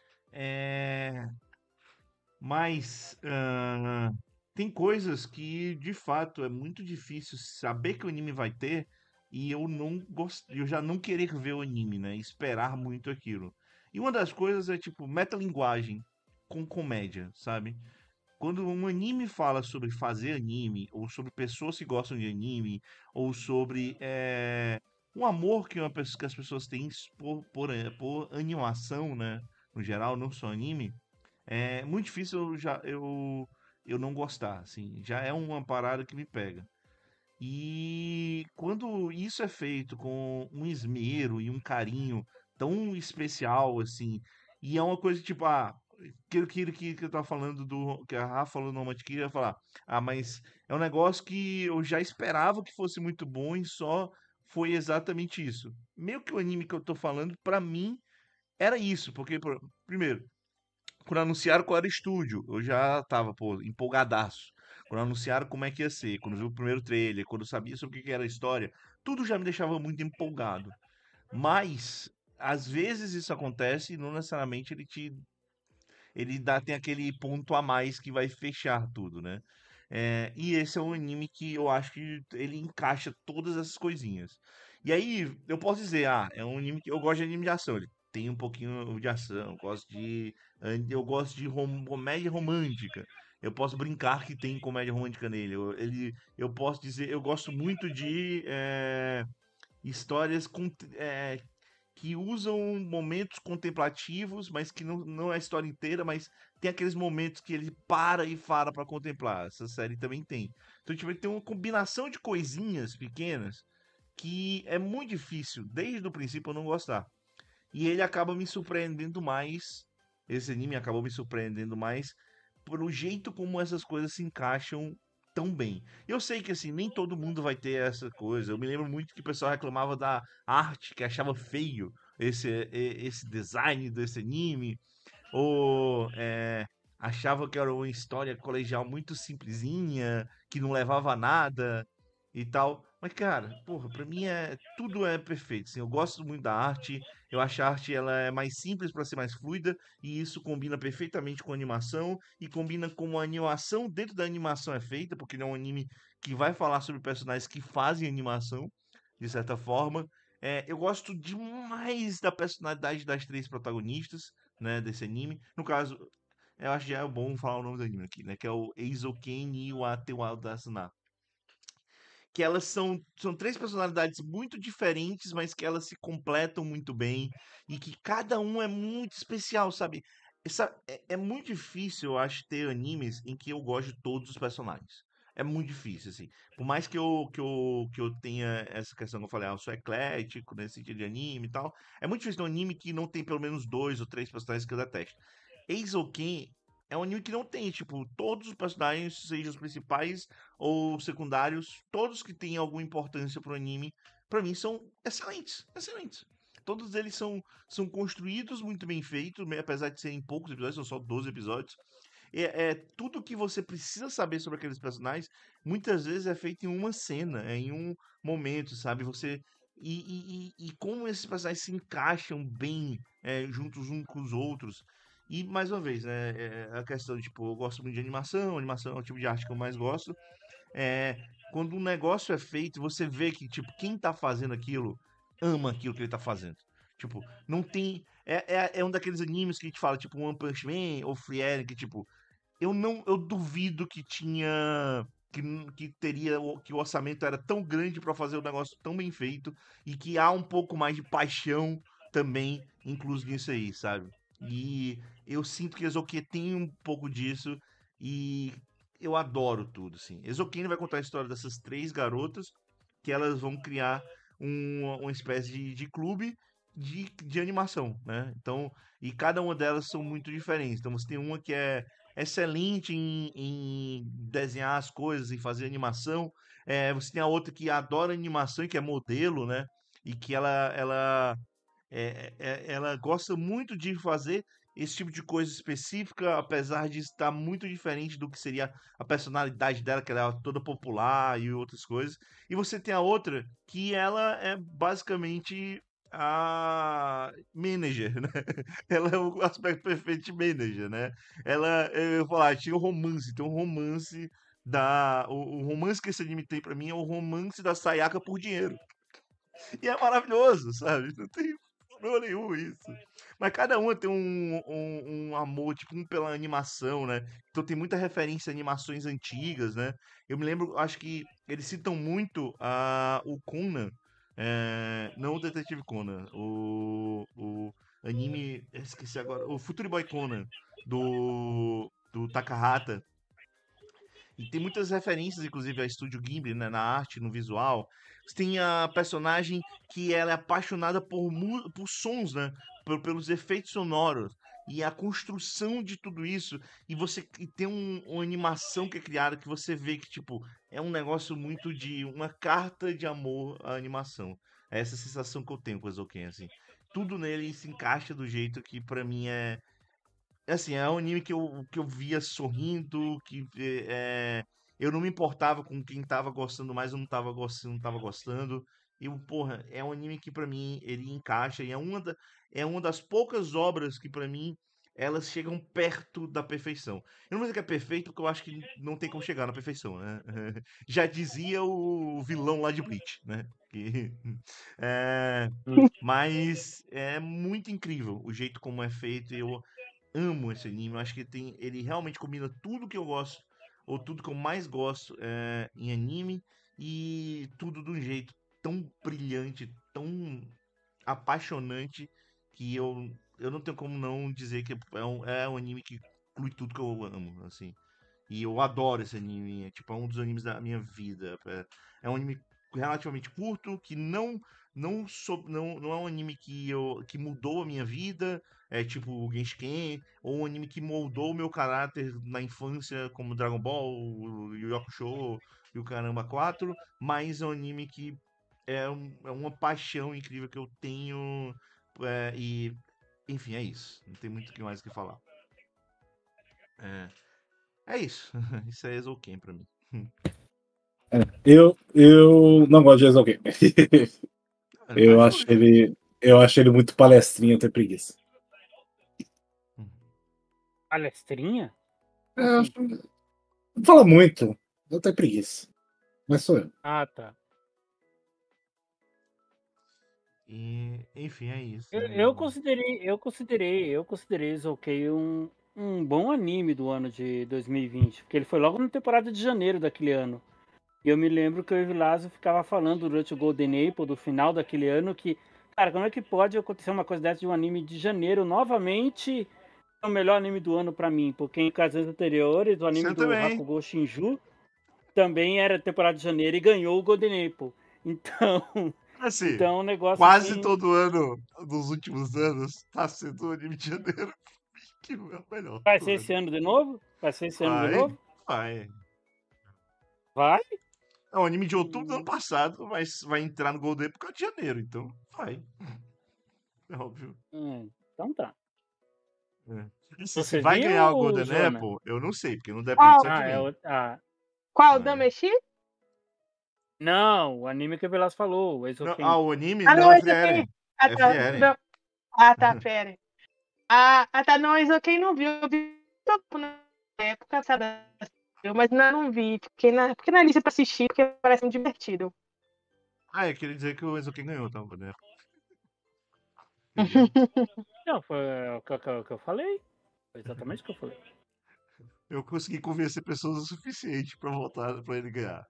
Mas tem coisas que, de fato, é muito difícil saber que o anime vai ter e eu não gosto, eu já não querer ver o anime, né? Esperar muito aquilo. E uma das coisas é tipo metalinguagem com comédia, sabe? Quando um anime fala sobre fazer anime, ou sobre pessoas que gostam de anime, ou sobre um amor que as pessoas têm por animação, né? No geral, não só anime, é muito difícil eu não gostar, assim. Já é uma parada que me pega. E quando isso é feito com um esmero e um carinho tão especial, assim, e é uma coisa tipo, que eu tava falando que a Rafa falou no Mantic, ia falar, mas é um negócio que eu já esperava que fosse muito bom e só foi exatamente isso. Meio que o anime que eu tô falando, pra mim, era isso, porque, primeiro, quando anunciaram qual era o estúdio, eu já tava, pô, empolgadaço. Quando anunciaram como é que ia ser, quando viu o primeiro trailer, quando eu sabia sobre o que era a história, tudo já me deixava muito empolgado. Mas, às vezes isso acontece e não necessariamente tem aquele ponto a mais que vai fechar tudo, né? E esse é um anime que eu acho que ele encaixa todas essas coisinhas. E aí, eu posso dizer, é um anime que eu gosto de anime de ação. Ele tem um pouquinho de ação, eu gosto de comédia romântica. Eu posso brincar que tem comédia romântica nele. Eu posso dizer, eu gosto muito de histórias que usam momentos contemplativos, mas que não é a história inteira, mas tem aqueles momentos que ele para e para pra contemplar. Essa série também tem. Então, tipo, ele tem uma combinação de coisinhas pequenas que é muito difícil, desde o princípio, eu não gostar. E ele acaba me surpreendendo mais. Esse anime acabou me surpreendendo mais pelo jeito como essas coisas se encaixam tão bem. Eu sei que assim, nem todo mundo vai ter essa coisa. Eu me lembro muito que o pessoal reclamava da arte, que achava feio esse design desse anime, ou achava que era uma história colegial muito simplesinha, que não levava a nada e tal. Mas, cara, porra, pra mim tudo é perfeito. Assim, eu gosto muito da arte. Eu acho a arte ela é mais simples para ser mais fluida e isso combina perfeitamente com a animação e combina como a animação dentro da animação é feita, porque não é um anime que vai falar sobre personagens que fazem animação, de certa forma. Eu gosto demais da personalidade das três protagonistas, né, desse anime. No caso, eu acho que já é bom falar o nome do anime aqui, né, que é o Eizouken Iwate wa Dasuna, que elas são três personalidades muito diferentes, mas que elas se completam muito bem e que cada um é muito especial, sabe? É muito difícil, eu acho, ter animes em que eu gosto de todos os personagens. É muito difícil, assim. Por mais que eu tenha essa questão que eu falei, eu sou eclético nesse sentido de anime e tal. É muito difícil ter um anime que não tem pelo menos dois ou três personagens que eu detesto. Eizouken é um anime que não tem, tipo, todos os personagens, sejam os principais ou secundários, todos que têm alguma importância pro anime, pra mim são excelentes, excelentes. Todos eles são construídos muito bem feitos, apesar de serem poucos episódios, são só 12 episódios. Tudo que você precisa saber sobre aqueles personagens, muitas vezes é feito em uma cena, em um momento, sabe? E como esses personagens se encaixam bem juntos uns com os outros. E, mais uma vez, né, a questão, tipo, eu gosto muito de animação é o tipo de arte que eu mais gosto. É, quando um negócio é feito, você vê que, tipo, quem tá fazendo aquilo ama aquilo que ele tá fazendo. Tipo, não tem. É um daqueles animes que a gente fala, tipo, One Punch Man ou Frieren, que, tipo, eu duvido que tinha. Que teria. Que o orçamento era tão grande pra fazer o negócio tão bem feito. E que há um pouco mais de paixão também incluso nisso aí, sabe? E eu sinto que Ezoque tem um pouco disso. E eu adoro tudo, assim. Exoquine vai contar a história dessas três garotas que elas vão criar uma espécie de clube de animação, né? Então, e cada uma delas são muito diferentes. Então, você tem uma que é excelente em desenhar as coisas, em fazer animação. Você tem a outra que adora animação e que é modelo, né? E que ela gosta muito de fazer esse tipo de coisa específica, apesar de estar muito diferente do que seria a personalidade dela, que ela é toda popular e outras coisas. E você tem a outra que ela é basicamente a manager, né? Ela é o aspecto perfeito de manager, né? Eu vou falar, tinha tem um romance o romance que esse anime tem pra mim é o romance da Sayaka por dinheiro. E é maravilhoso, sabe? Não tem problema nenhum isso. Mas cada uma tem um amor, tipo, um pela animação, né? Então tem muita referência a animações antigas, né? Eu me lembro, acho que eles citam muito o Conan, não o Detetive Conan, o anime, esqueci agora, o Futuri Boy Conan, do Takahata, e tem muitas referências, inclusive, a Estúdio Ghibli, né, na arte, no visual. Você tem a personagem que ela é apaixonada por sons, né? Pelos efeitos sonoros. E a construção de tudo isso. E tem uma animação que é criada que você vê que, tipo, é um negócio muito de uma carta de amor à animação. É essa sensação que eu tenho com o Eizouken, assim. Tudo nele se encaixa do jeito que, pra mim, assim, é um anime que eu via sorrindo, eu não me importava com quem tava gostando mais, eu não tava gostando. E, porra, é um anime que pra mim ele encaixa e é uma das poucas obras que pra mim elas chegam perto da perfeição. Eu não vou dizer que é perfeito, porque eu acho que não tem como chegar na perfeição, né? Já dizia o vilão lá de Bleach, né? Que, é, mas é muito incrível o jeito como é feito. Eu amo esse anime. Eu acho que ele realmente combina tudo que eu gosto, ou tudo que eu mais gosto em anime, e tudo de um jeito tão brilhante, tão apaixonante, que eu não tenho como não dizer que é um anime que inclui tudo que eu amo, assim. E eu adoro esse anime, é tipo, é um dos animes da minha vida. É um anime relativamente curto, que não é um anime que mudou a minha vida, tipo o Genshin, ou um anime que moldou o meu caráter na infância, como Dragon Ball, o Yu Yu Hakusho e o Caramba 4, mas é um anime que é uma paixão incrível que eu tenho, e enfim, é isso. Não tem muito mais o que falar. É isso. Isso é Eizouken pra mim. Eu não gosto de Eizouken. É, tá Eu acho ele muito palestrinha, eu tenho preguiça. Palestrinha? Eu acho... Não fala muito, eu tenho preguiça. Mas sou eu. Ah, tá. E, enfim, é isso. Eu considerei Eizouken um bom anime do ano de 2020, porque ele foi logo na temporada de janeiro daquele ano. E eu me lembro que eu e o Vilazo ficava falando durante o Golden Apple, do final daquele ano, que, cara, como é que pode acontecer uma coisa dessa de um anime de janeiro novamente é o melhor anime do ano pra mim? Porque em ocasiões anteriores, o anime Você do também. Hakugo Shinju também era temporada de janeiro e ganhou o Golden Apple. Então, Assim, então o negócio quase assim... todo ano dos últimos anos tá sendo o anime de janeiro que é o melhor. Vai ser esse ano de novo? Vai ser esse ano de novo? Vai. Vai? É um anime de outubro do ano passado, mas vai entrar no Golden por causa de janeiro, então vai. É óbvio. Então tá. Se Você vai viu, ganhar o Golden Joana? Apple, eu não sei, porque não depende só de Ah, mim. Qual? Vai. Dameshi? Não, o anime que o Velas falou, o Eizouken. O anime Ah, não não, é esse aqui. Frieren. Ah, É tá. Frieren. Não. Ah, tá, Frieren. Tá, não, isso quem não viu, eu vi todo na época, sabe? Mas não vi, fiquei na lista pra assistir, porque parece muito divertido. Eu queria dizer que o Eizouken ganhou, tá? O Golden Apple. Não, foi o que eu falei. Foi exatamente o que eu falei. Eu consegui convencer pessoas o suficiente pra votar pra ele ganhar.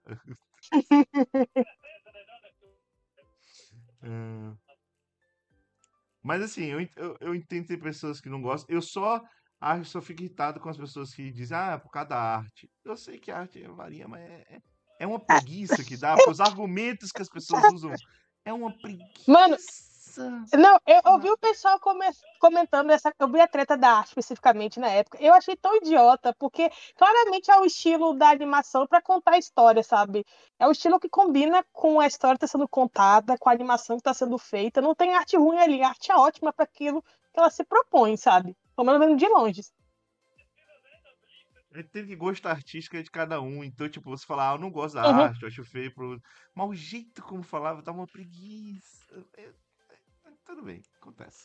Mas assim, eu entendo ter pessoas que não gostam. Eu só fico irritado com as pessoas que dizem, por causa da arte. Eu sei que a arte varia, mas é uma preguiça que dá, porque os argumentos que as pessoas usam é uma preguiça. Mano, não, eu vi o pessoal comentando eu vi a treta da arte especificamente na época. Eu achei tão idiota, porque claramente é o estilo da animação pra contar a história, sabe? É o estilo que combina com a história que tá sendo contada, com a animação que tá sendo feita. Não tem arte ruim ali, a arte é ótima para aquilo que ela se propõe, sabe? Pelo menos de longe. Tem que gosto artístico é de cada um. Então, tipo, você falar, eu não gosto da Uhum. arte, eu acho feio. Mas o jeito como falava dá uma preguiça. Tudo bem, acontece.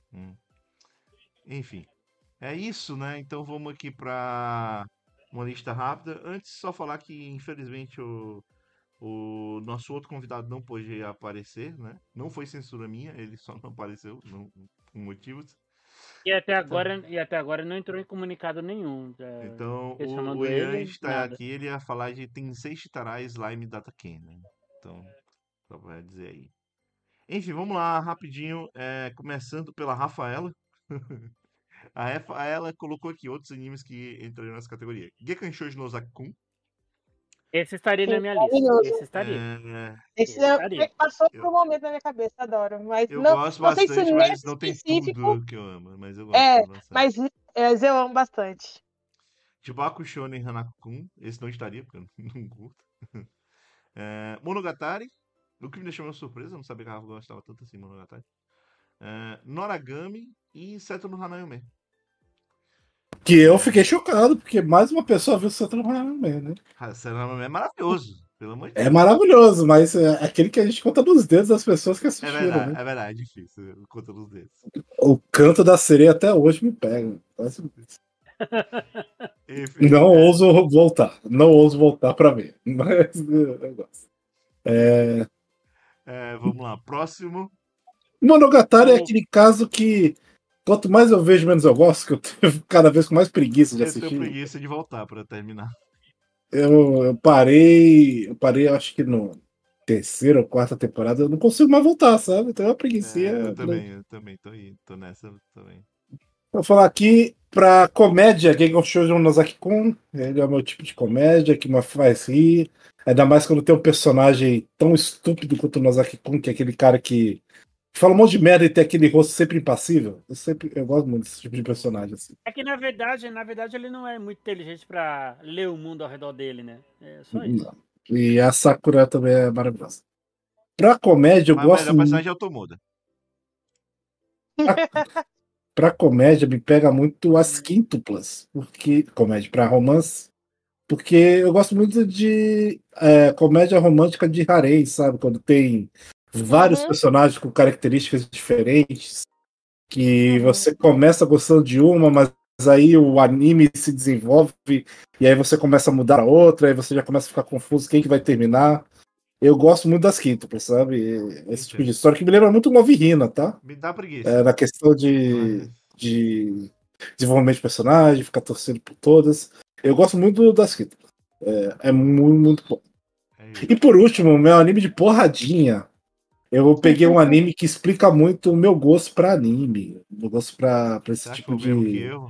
Enfim, é isso, né? Então vamos aqui para uma lista rápida. Antes, só falar que, infelizmente, o nosso outro convidado não pôde aparecer, né? Não foi censura minha, ele só não apareceu, por motivos. E até agora não entrou em comunicado nenhum. Então, questionando o Ian ele, está nada. aqui, ele ia falar de Tensei Shitara Slime Data Ken, né? Então, só vai dizer aí. Enfim, vamos lá, rapidinho. Começando pela Rafaela. A Rafaela colocou aqui outros animes que entrariam nessa categoria. Gekan Shoujo no Zakun. Esse estaria na minha lista. Maravilhoso. Esse estaria. Esse estaria. passou por um momento na minha cabeça, adoro. Mas Eu não, gosto não sei se bastante, mas nesse não tem específico. tudo que eu amo. Mas eu gosto bastante. Mas eu amo bastante. Chibaku Shonen Hanako-kun. Esse não estaria, porque eu não curto. Monogatari. O que me deixou uma surpresa, eu não sabia que a Rafa gostava tanto assim, Monogatari. Noragami e Seto no Hanayome. Que eu fiquei chocado, porque mais uma pessoa viu o Seto no Hanayome, né? Seto no Hanayome é maravilhoso, pelo amor de Deus. É maravilhoso, mas é aquele que a gente conta nos dedos das pessoas que assistiram, né? É verdade, difícil, conta nos dedos. O canto da sereia até hoje me pega. Enfim, não ouso voltar pra ver, mas eu gosto. Vamos lá, próximo. Monogatari é aquele caso que quanto mais eu vejo, menos eu gosto, que eu tenho cada vez com mais preguiça de assistir. Eu tenho preguiça de voltar pra terminar. Eu parei, acho que no terceira ou quarta temporada, eu não consigo mais voltar, sabe? Então é uma preguiça. Eu também tô nessa também. Vou falar aqui, Pra comédia, Game of Thrones Nozaki-kun, ele é o meu tipo de comédia que me faz rir. Ainda mais quando tem um personagem tão estúpido quanto o Nozaki-kun, que é aquele cara que fala um monte de merda e tem aquele rosto sempre impassível. Eu gosto muito desse tipo de personagem. Assim. É que na verdade ele não é muito inteligente pra ler o mundo ao redor dele, né? É só isso. Não. E a Sakura também é maravilhosa. Pra comédia, eu Mas o gosto melhor personagem é o Tomoda. Pra comédia, me pega muito as quíntuplas. Porque. Comédia, pra romance. Porque eu gosto muito de comédia romântica de harém, sabe? Quando tem vários Uhum. personagens com características diferentes. Que Uhum. você começa gostando de uma, mas aí o anime se desenvolve. E aí você começa a mudar a outra. Aí você já começa a ficar confuso quem que vai terminar. Eu gosto muito das quíntuplas, sabe? Esse tipo de história que me lembra muito Love Hina, tá? Me dá preguiça. Na questão Mas- de desenvolvimento de personagem, ficar torcendo por todas. Eu gosto muito das quíntuplas. É muito, muito bom. É E isso. por último, meu anime de porradinha. Eu peguei um anime que explica muito o meu gosto pra anime. Meu gosto pra esse Você acha que tipo foi o mesmo que de. eu?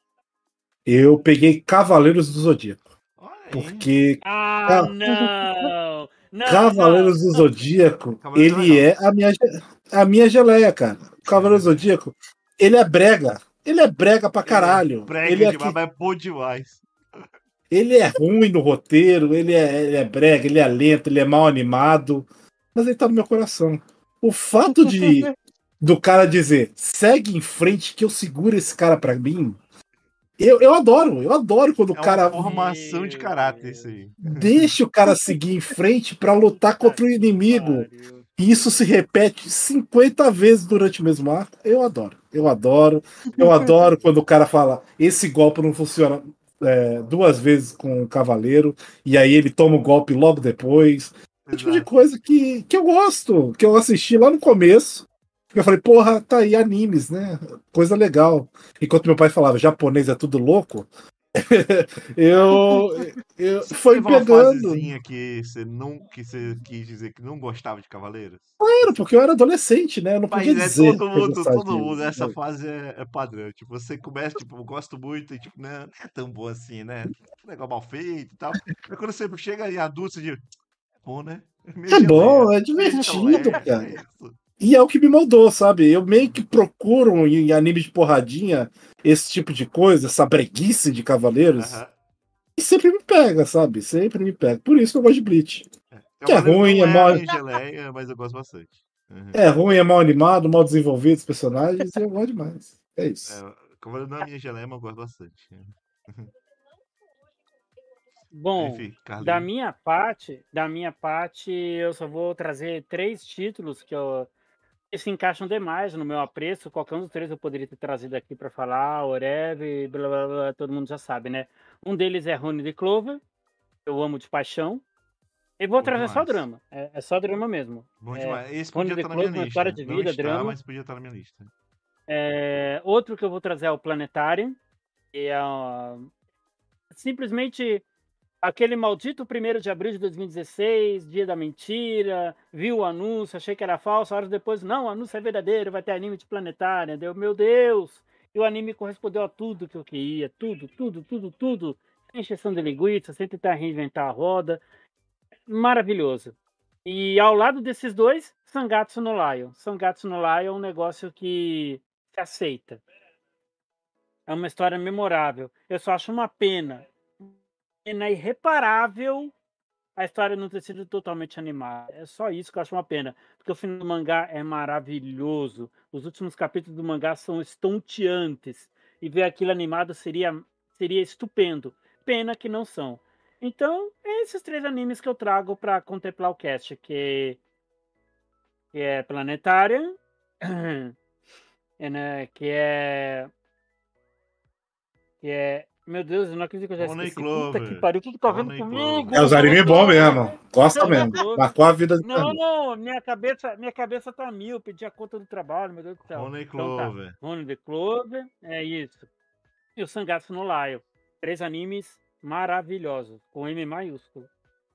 Eu peguei Cavaleiros do Zodíaco. Olha aí. Porque Ah, não! Não, Cavaleiros do Zodíaco, Cavaleiros é ele legal. é a minha geleia, cara. O Cavaleiros do Zodíaco, ele é brega. Ele é brega pra caralho. Prega demais, mas é bom demais. Ele é ruim no roteiro, ele é brega, ele é lento, ele é mal animado, mas ele tá no meu coração. O fato do cara dizer, segue em frente que eu seguro esse cara pra mim, eu adoro quando o É uma cara formação de caráter isso aí. deixa o cara seguir em frente pra lutar contra o inimigo. Pariu. E isso se repete 50 vezes durante o mesmo arco. Eu adoro. Eu adoro quando o cara fala: esse golpe não funciona duas vezes com o cavaleiro, e aí ele toma o golpe logo depois. É o tipo de Exato. coisa que eu gosto, que eu assisti lá no começo. Eu falei, porra, tá aí animes, né? Coisa legal. Enquanto meu pai falava, japonês é tudo louco, eu, eu Você foi teve me uma pegando. fasezinha que você quis dizer que não gostava de Cavaleiros? Claro, porque eu era adolescente, né? Eu não podia Mas é dizer que eu gostava todo mundo, disso. essa fase é padrão. Tipo, você começa, tipo, eu gosto muito, e tipo, né, não é tão bom assim, né? Um negócio mal feito e tal. Mas quando você chega em adulto, você diz, é bom, né? Minha É bom, geleia, é minha divertido, geleia, cara. é isso. E é o que me moldou, sabe? Eu meio que procuro em anime de porradinha esse tipo de coisa, essa breguice de cavaleiros, Aham. e sempre me pega, sabe? Sempre me pega. Por isso que eu gosto de Bleach. Que é Cavaleiros ruim, não é a minha geleia, mas eu gosto bastante. Uhum. é mal animado, mal desenvolvido os personagens, e eu gosto demais. É isso. Cavaleiros não é a minha geleia, mas eu gosto bastante. Bom, Enfim, da Carlinhos. minha parte, eu só vou trazer 3 títulos que se encaixam demais no meu apreço. Qualquer um dos 3 eu poderia ter trazido aqui para falar, Oreve, blá blá blá, todo mundo já sabe, né? Um deles é Rune de Clover, eu amo de paixão. E vou Bom trazer só demais. drama, é só drama mesmo. Bom É, demais. Esse Rune podia de estar na minha Clover, uma história lista. de Não vida, está, drama. mas podia estar na minha lista. Outro que eu vou trazer é o Planetarium, que é simplesmente aquele maldito 1º de abril de 2016, dia da mentira, viu o anúncio, achei que era falso, horas depois, não, o anúncio é verdadeiro, vai ter anime de Planetária, deu, meu Deus! E o anime correspondeu a tudo que eu queria, tudo, sem exceção de linguiça, sem tentar reinventar a roda, maravilhoso. E ao lado desses dois, Sangatsu no Lion. Sangatsu no Lion é um negócio que se aceita. É uma história memorável. Eu só acho uma pena irreparável a história não ter sido totalmente animada. É só isso que eu acho uma pena. Porque o final do mangá é maravilhoso. Os últimos capítulos do mangá são estonteantes. E ver aquilo animado seria estupendo. Pena que não são. Então, é esses 3 animes que eu trago para contemplar o cast, que é Planetarian, né, meu Deus, eu não acredito que eu já Honey esqueci. Puta que Clover. pariu, tudo tá vendo Honey comigo? Clover. Os Honey anime bom Clover. mesmo. Gosta Honey mesmo. Clover. Marcou a vida do cara. Não, minha cabeça tá mil, pedi a conta do trabalho, meu Deus do céu. Honey Então tá, Clover. Honey the Clover, é isso. E o Sangatsu no Lion. 3 animes maravilhosos, com M maiúsculo.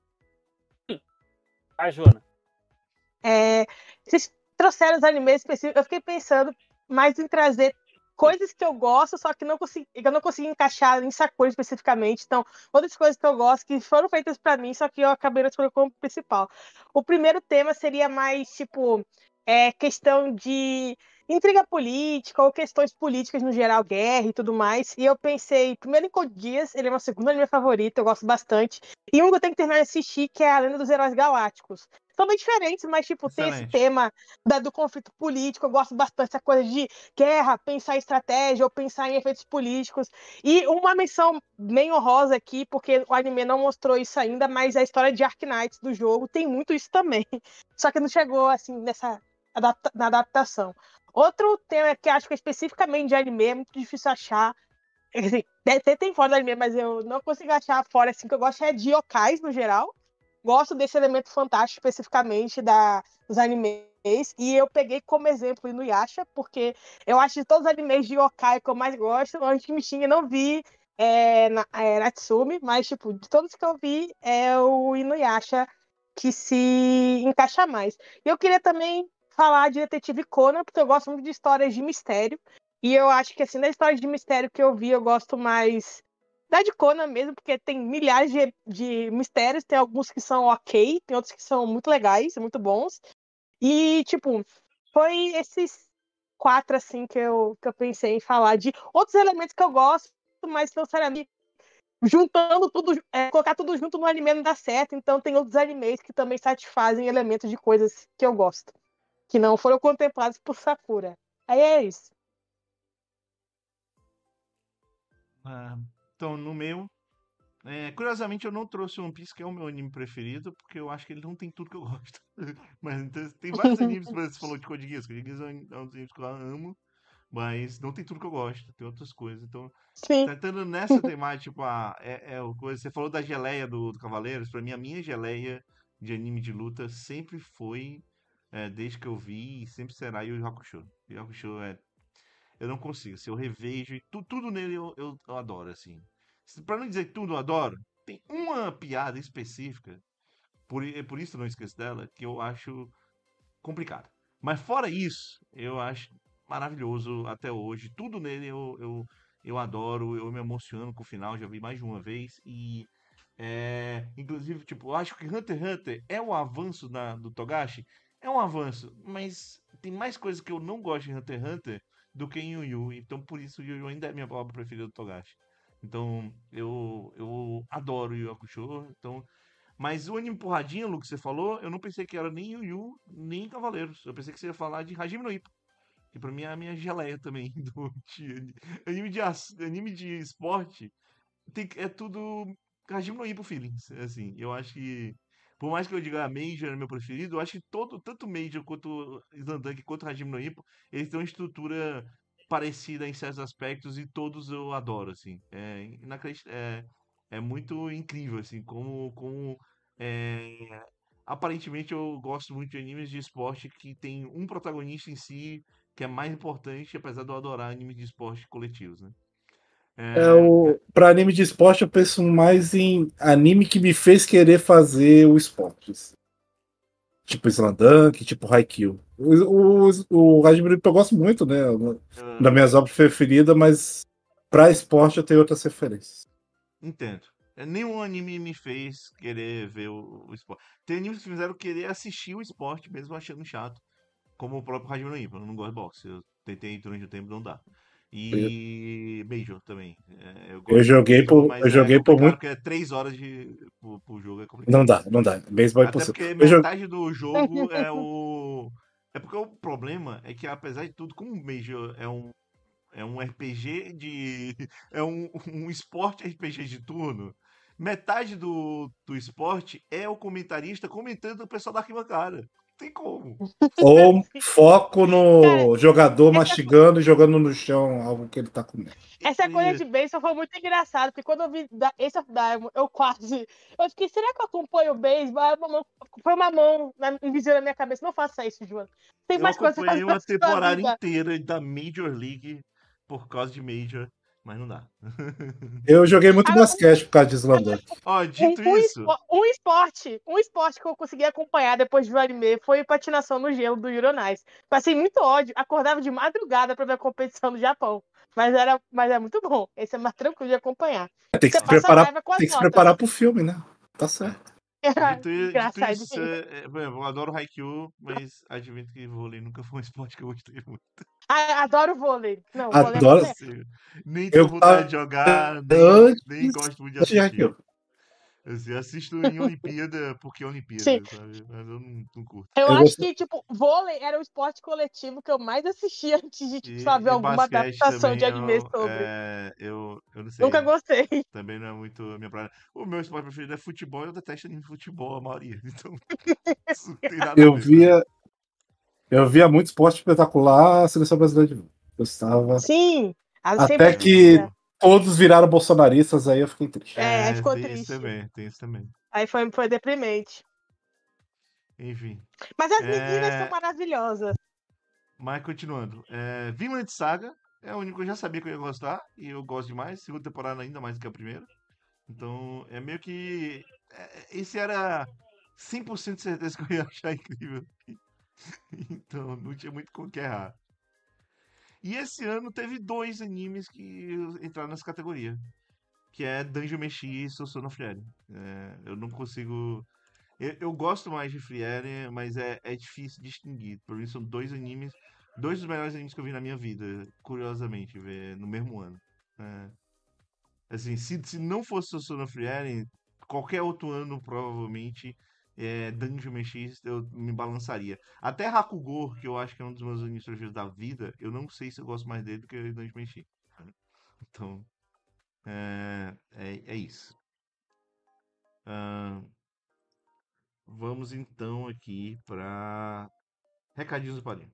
Vai, Joana. Vocês trouxeram os animes específicos. Eu fiquei pensando mais em trazer coisas que eu gosto, só que eu não consegui encaixar em Sakura especificamente. Então, outras coisas que eu gosto que foram feitas pra mim, só que eu acabei não escolhendo como principal. O primeiro tema seria mais, tipo, questão de intriga política ou questões políticas no geral, guerra e tudo mais. E eu pensei, primeiro em Code Geass, ele é meu segundo anime favorito, eu gosto bastante. E um que eu tenho que terminar de assistir, que é A Lenda dos Heróis Galácticos. São bem diferentes, mas, tipo, tem esse Excelente. tema do conflito político, eu gosto bastante dessa coisa de guerra, pensar em estratégia ou pensar em efeitos políticos. E uma menção bem honrosa aqui, porque o anime não mostrou isso ainda, mas a história de Arknights do jogo tem muito isso também. Só que não chegou, assim, na adaptação. Outro tema que acho que é especificamente de anime, é muito difícil achar. Assim, tem fora do anime, mas eu não consigo achar fora, assim, que eu gosto é de yokais no geral. Gosto desse elemento fantástico especificamente dos animes. E eu peguei como exemplo o Inuyasha, porque eu acho que de todos os animes de yokai que eu mais gosto, antes que me xingue, eu não vi Natsume, mas tipo, de todos que eu vi, é o Inuyasha que se encaixa mais. E eu queria também falar de Detetive Conan, porque eu gosto muito de histórias de mistério. E eu acho que, assim, da história de mistério que eu vi, eu gosto mais da de Conan mesmo, porque tem milhares de mistérios, tem alguns que são ok, tem outros que são muito legais, muito bons. E, tipo, foi esses 4, assim, que eu pensei em falar de outros elementos que eu gosto, mas não necessariamente juntando tudo, colocar tudo junto no anime não dá certo, então tem outros animes que também satisfazem elementos de coisas que eu gosto, que não foram contemplados por Sakura. Aí é isso. Então, no meu, curiosamente eu não trouxe One Piece, que é o meu anime preferido, porque eu acho que ele não tem tudo que eu gosto. Mas então, tem vários animes, por exemplo, você falou de Code Geass. Code Geass é um dos animes que eu amo, mas não tem tudo que eu gosto, tem outras coisas. Então, Sim. tentando nessa temática, tipo, você falou da geleia do Cavaleiros, pra mim a minha geleia de anime de luta sempre foi, desde que eu vi, e sempre será Yu Yu Hakusho. Yu Yu Hakusho eu não consigo, se eu revejo, e tudo nele eu adoro, assim. Pra não dizer que tudo eu adoro, tem uma piada específica, por isso eu não esqueço dela, que eu acho complicada. Mas fora isso, eu acho maravilhoso até hoje. Tudo nele eu adoro, eu me emociono com o final, já vi mais de uma vez. E, inclusive, tipo, eu acho que Hunter x Hunter é um avanço do Togashi. É um avanço, mas tem mais coisas que eu não gosto em Hunter x Hunter do que em Yu Yu. Então, por isso, Yu Yu ainda é a minha obra preferida do Togashi. Então, eu adoro Yu Yu Hakusho. Então, mas o anime porradinha, Lu, que você falou, eu não pensei que era nem Yu Yu, nem Cavaleiros. Eu pensei que você ia falar de Hajime no Ippo, que pra mim é a minha geleia também. Anime de esporte é tudo Hajime no Ippo feelings. Assim, eu acho que, por mais que eu diga Major é meu preferido, eu acho que tanto Major quanto Slandunk quanto Hajime no Ippo, eles têm uma estrutura parecida em certos aspectos e todos eu adoro, assim. É muito incrível, assim, como é, aparentemente eu gosto muito de animes de esporte que tem um protagonista em si que é mais importante, apesar de eu adorar animes de esporte coletivos, né? Pra anime de esporte, eu penso mais em anime que me fez querer fazer o esporte. Tipo Slandunk, tipo Haikyuu. O Hajime no Ippo eu gosto muito, né? Das minhas obras preferidas, mas pra esporte eu tenho outras referências. Entendo. Nenhum anime me fez querer ver o esporte. Tem animes que fizeram querer assistir o esporte, mesmo achando chato. Como o próprio Hajime no Ippo. Eu não gosto de boxe. Eu tentei durante o tempo, não dá. E Major também. Eu Eu gosto muito do joguei jogo, por, mas eu é joguei por complicado muito. porque é 3 horas por jogo, é complicado. Não dá. Beisebol é Até impossível. porque Eu joguei. metade do jogo é o. É porque o problema é que, apesar de tudo, como o Major é um RPG de. É um esporte RPG de turno. Metade do esporte é o comentarista comentando o pessoal da arquibancada. Não tem como. Ou foco Cara, no jogador essa, mastigando e jogando no chão algo que ele tá comendo. essa coisa E- de beisebol foi muito engraçado, porque quando eu vi Ace of Diamond, eu fiquei, será que eu acompanho o beisebol? Aí foi uma mão invisível na minha cabeça. Não faça isso, João. Tem Eu mais coisas pra acompanhei fazer na uma sua temporada vida. inteira da Major League por causa de Major, mas não dá. Eu joguei muito Agora, basquete por causa de Slandunk. Ó, dito isso, um esporte que eu consegui acompanhar depois do anime foi patinação no gelo do Euronice. Passei muito ódio, acordava de madrugada pra ver a competição no Japão. Mas é muito bom. Esse é mais tranquilo de acompanhar. Tem que Você se passa preparar, raiva com as tem que se notas. preparar pro filme, né? Tá certo. Dito Engraçado. isso, por exemplo, eu adoro Haikyuu, mas admito que vôlei nunca foi um esporte que eu gostei muito. Ah, adoro vôlei. Não, vôlei é Adoro. muito Não sei, nem Eu tenho vontade de jogar, nem antes, gosto muito de antes de assistir. Haikyuu. Assim, assisto em Olimpíada porque é Sim. Olimpíada, sabe? Mas eu não curto. Eu Eu acho gosto- que, tipo, vôlei era o esporte coletivo que eu mais assistia antes de, tipo, saber E alguma basquete adaptação de também, anime sobre. eu não Nunca sei. gostei. Também não é muito a minha praia. O meu esporte preferido é futebol, eu detesto anime de futebol, a maioria. Então, isso não tem nada a Eu ver comigo. via muito esporte espetacular, a seleção brasileira de vôlei. Gostava. Sim, sempre Até que assistia. todos viraram bolsonaristas, aí eu fiquei triste. Aí ficou Tem isso triste. também, tem isso também. Aí foi deprimente. Enfim. Mas as meninas são maravilhosas. Mas continuando. Vinland Saga é o único que eu já sabia que eu ia gostar, e eu gosto demais. Segunda temporada ainda mais do que a primeira. Então, é meio que. Esse era 100% de certeza que eu ia achar incrível. Então, não tinha muito com o que errar. E esse ano teve 2 animes que entraram nessa categoria. Que é Dungeon Meshi e Sousou Frieren. Eu não consigo. Eu gosto mais de Frieren, mas é difícil distinguir. Por isso são 2 animes. 2 dos melhores animes que eu vi na minha vida, curiosamente, ver no mesmo ano. É, assim, se não fosse Sousou Frieren, qualquer outro ano, provavelmente, Dungeon Meshi eu me balançaria. Até Hakugou, que eu acho que é um dos meus animes preferidos da vida, eu não sei se eu gosto mais dele do que Dungeon Meshi. Então, é isso. Ah, vamos então aqui para recadinhos do padrinho.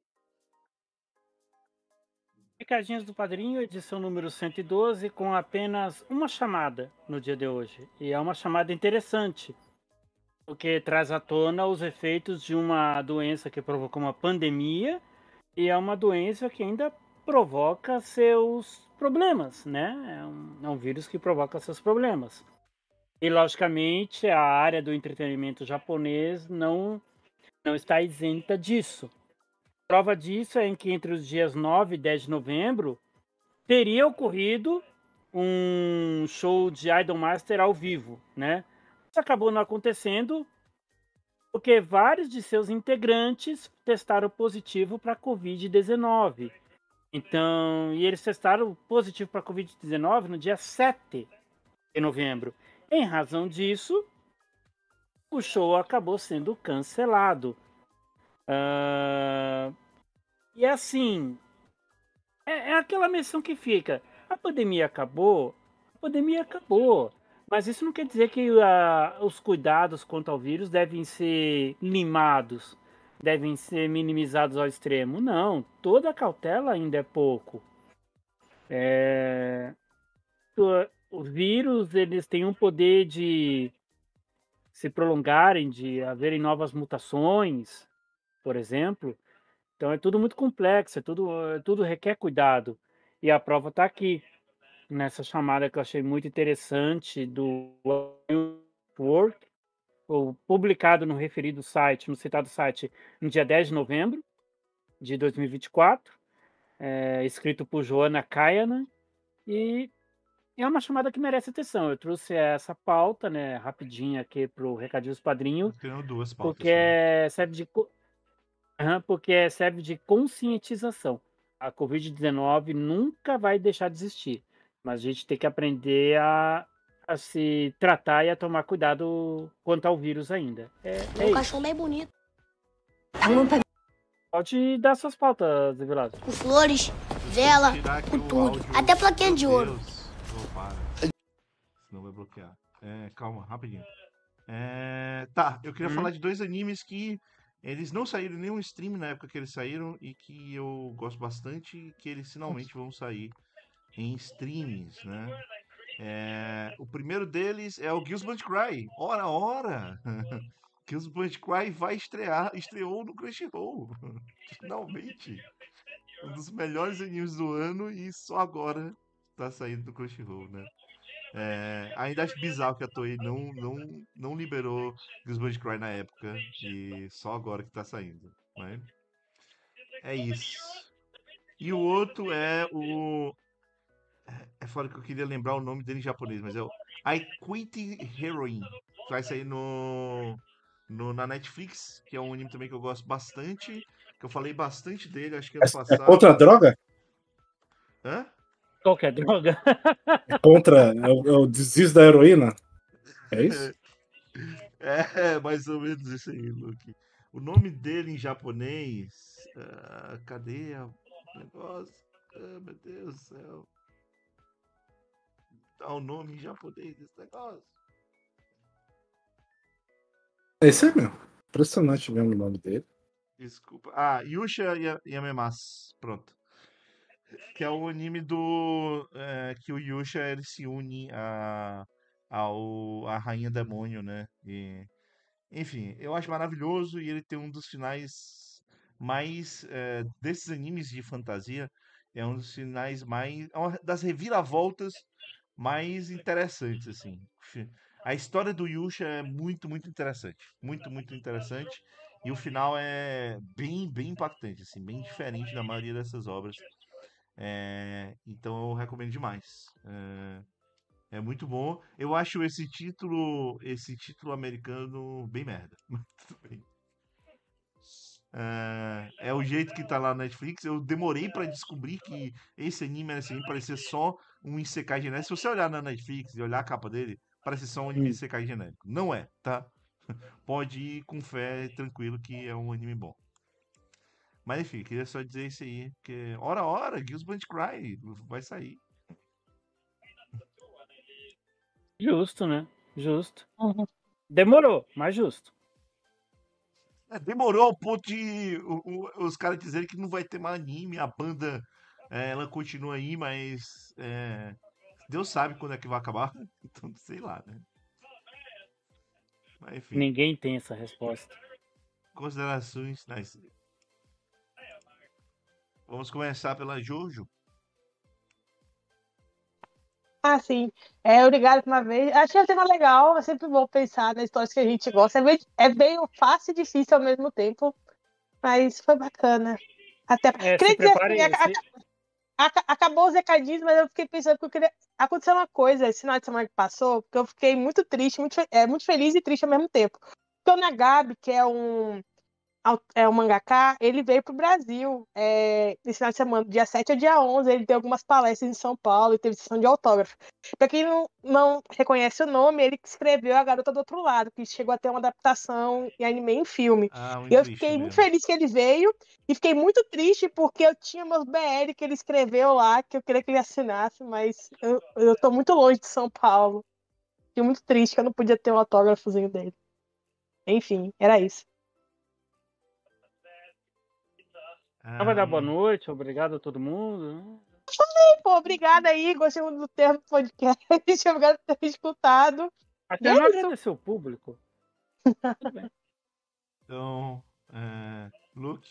Recadinhos do Padrinho, edição número 112, com apenas uma chamada no dia de hoje. E é uma chamada interessante, porque traz à tona os efeitos de uma doença que provocou uma pandemia e é uma doença que ainda provoca seus problemas, né? É um vírus que provoca seus problemas. E, logicamente, a área do entretenimento japonês não está isenta disso. Prova disso é em que entre os dias 9 e 10 de novembro teria ocorrido um show de Idolmaster ao vivo, né? Isso acabou não acontecendo porque vários de seus integrantes testaram positivo para Covid-19. Então, e eles testaram positivo para Covid-19 no dia 7 de novembro. Em razão disso, o show acabou sendo cancelado. E assim, é aquela menção que fica. A pandemia acabou? A pandemia acabou. Mas isso não quer dizer que os cuidados quanto ao vírus devem ser limados, devem ser minimizados ao extremo. Não, toda cautela ainda é pouco. Os vírus, eles têm um poder de se prolongarem, de haverem novas mutações, por exemplo. Então é tudo muito complexo, tudo requer cuidado. E a prova está aqui, nessa chamada que eu achei muito interessante do Work, publicado no referido site, no citado site, no dia 10 de novembro de 2024, escrito por Joana Kayanan, e é uma chamada que merece atenção. Eu trouxe essa pauta, né, rapidinho aqui para o Recadinho dos Padrinhos, Eu tenho 2 pautas porque também. serve de conscientização. A Covid-19 nunca vai deixar de existir, mas a gente tem que aprender a se tratar e a tomar cuidado quanto ao vírus ainda. Um cachorro bem bonito. A lâmpada Pode dar suas pautas, Evilásio. com flores, vela, Tirar aqui com o tudo. áudio. Até plaquinha Meu de ouro. Deus. Para. Senão vai bloquear. Calma, rapidinho. Tá, eu queria falar de 2 animes que eles não saíram em nenhum stream na época que eles saíram e que eu gosto bastante e que eles finalmente vão sair em streams, né? O primeiro deles é o Gilsband Cry. Ora, ora! Gilsband Cry estreou no Crunchyroll. Finalmente. Um dos melhores animes do ano e só agora tá saindo do Crunchyroll, né? Ainda acho bizarro que a Toei não liberou Gilsband Cry na época e só agora que tá saindo, né? É isso. E o outro é o É fora que eu queria lembrar o nome dele em japonês, mas é o I Quit Heroin. Que vai sair na Netflix, que é um anime também que eu gosto bastante. Que eu falei bastante dele, acho que ano É contra a passado. droga? Hã? Qualquer droga. É contra. É o desvio da heroína? É isso? É, mais ou menos isso aí, Luke. O nome dele em japonês. Cadê o negócio? Meu Deus do céu. Dá o nome em japonês desse negócio. É isso aí mesmo. Impressionante mesmo o nome dele. Desculpa. Yusha Yamemasu. Pronto. Que é o anime que o Yusha ele se une a Rainha Demônio, né? Enfim, eu acho maravilhoso e ele tem um dos finais mais desses animes de fantasia. É um dos finais mais. É uma das reviravoltas mais interessantes, assim. A história do Yusha é muito, muito interessante. Muito, muito interessante. E o final é bem, bem impactante, assim, bem diferente da maioria dessas obras. Então eu recomendo demais. É muito bom. Eu acho esse título americano bem merda. Mas tudo bem. É o jeito que tá lá na Netflix. Eu demorei pra descobrir que esse anime era assim, parecia só um Isekai genérico. Se você olhar na Netflix e olhar a capa dele, parece só um anime Isekai genérico. Não é, tá? Pode ir com fé, tranquilo, que é um anime bom. Mas enfim, queria só dizer isso aí. Porque, ora, Gills Band Cry vai sair. Justo, né? Justo. Uhum. Demorou, mas justo. Demorou ao ponto de os caras dizerem que não vai ter mais anime, a banda ela continua aí, mas Deus sabe quando é que vai acabar, então sei lá, né? Mas enfim, Ninguém tem essa resposta. considerações. Nice. Vamos começar pela Jojo. Sim. Obrigado por uma vez. Achei o tema legal, é sempre bom pensar nas histórias que a gente gosta. É bem fácil e difícil ao mesmo tempo, mas foi bacana. Até Se queria dizer assim, prepare. acabou os recadinhos, mas eu fiquei pensando que eu queria. Aconteceu uma coisa esse final de semana que passou, que eu fiquei muito triste, muito feliz e triste ao mesmo tempo. Porque o Nagabe, que é um mangaka, ele veio pro Brasil esse final de semana, dia 7 ao dia 11, ele deu algumas palestras em São Paulo e teve sessão de autógrafo. Para quem não reconhece o nome, ele escreveu A Garota do Outro Lado, que chegou a ter uma adaptação em anime e em filme. E Muito eu triste fiquei muito mesmo. feliz que ele veio e fiquei muito triste porque eu tinha meus BL que ele escreveu lá, que eu queria que ele assinasse, mas eu tô muito longe de São Paulo. Fiquei muito triste que eu não podia ter um autógrafozinho dele. Enfim, era isso. Vai dar boa noite, obrigado a todo mundo. Pô, obrigada aí, gostei muito do termo podcast, obrigado por ter escutado. Até não agradeceu o público. Tudo bem. Então, Luke.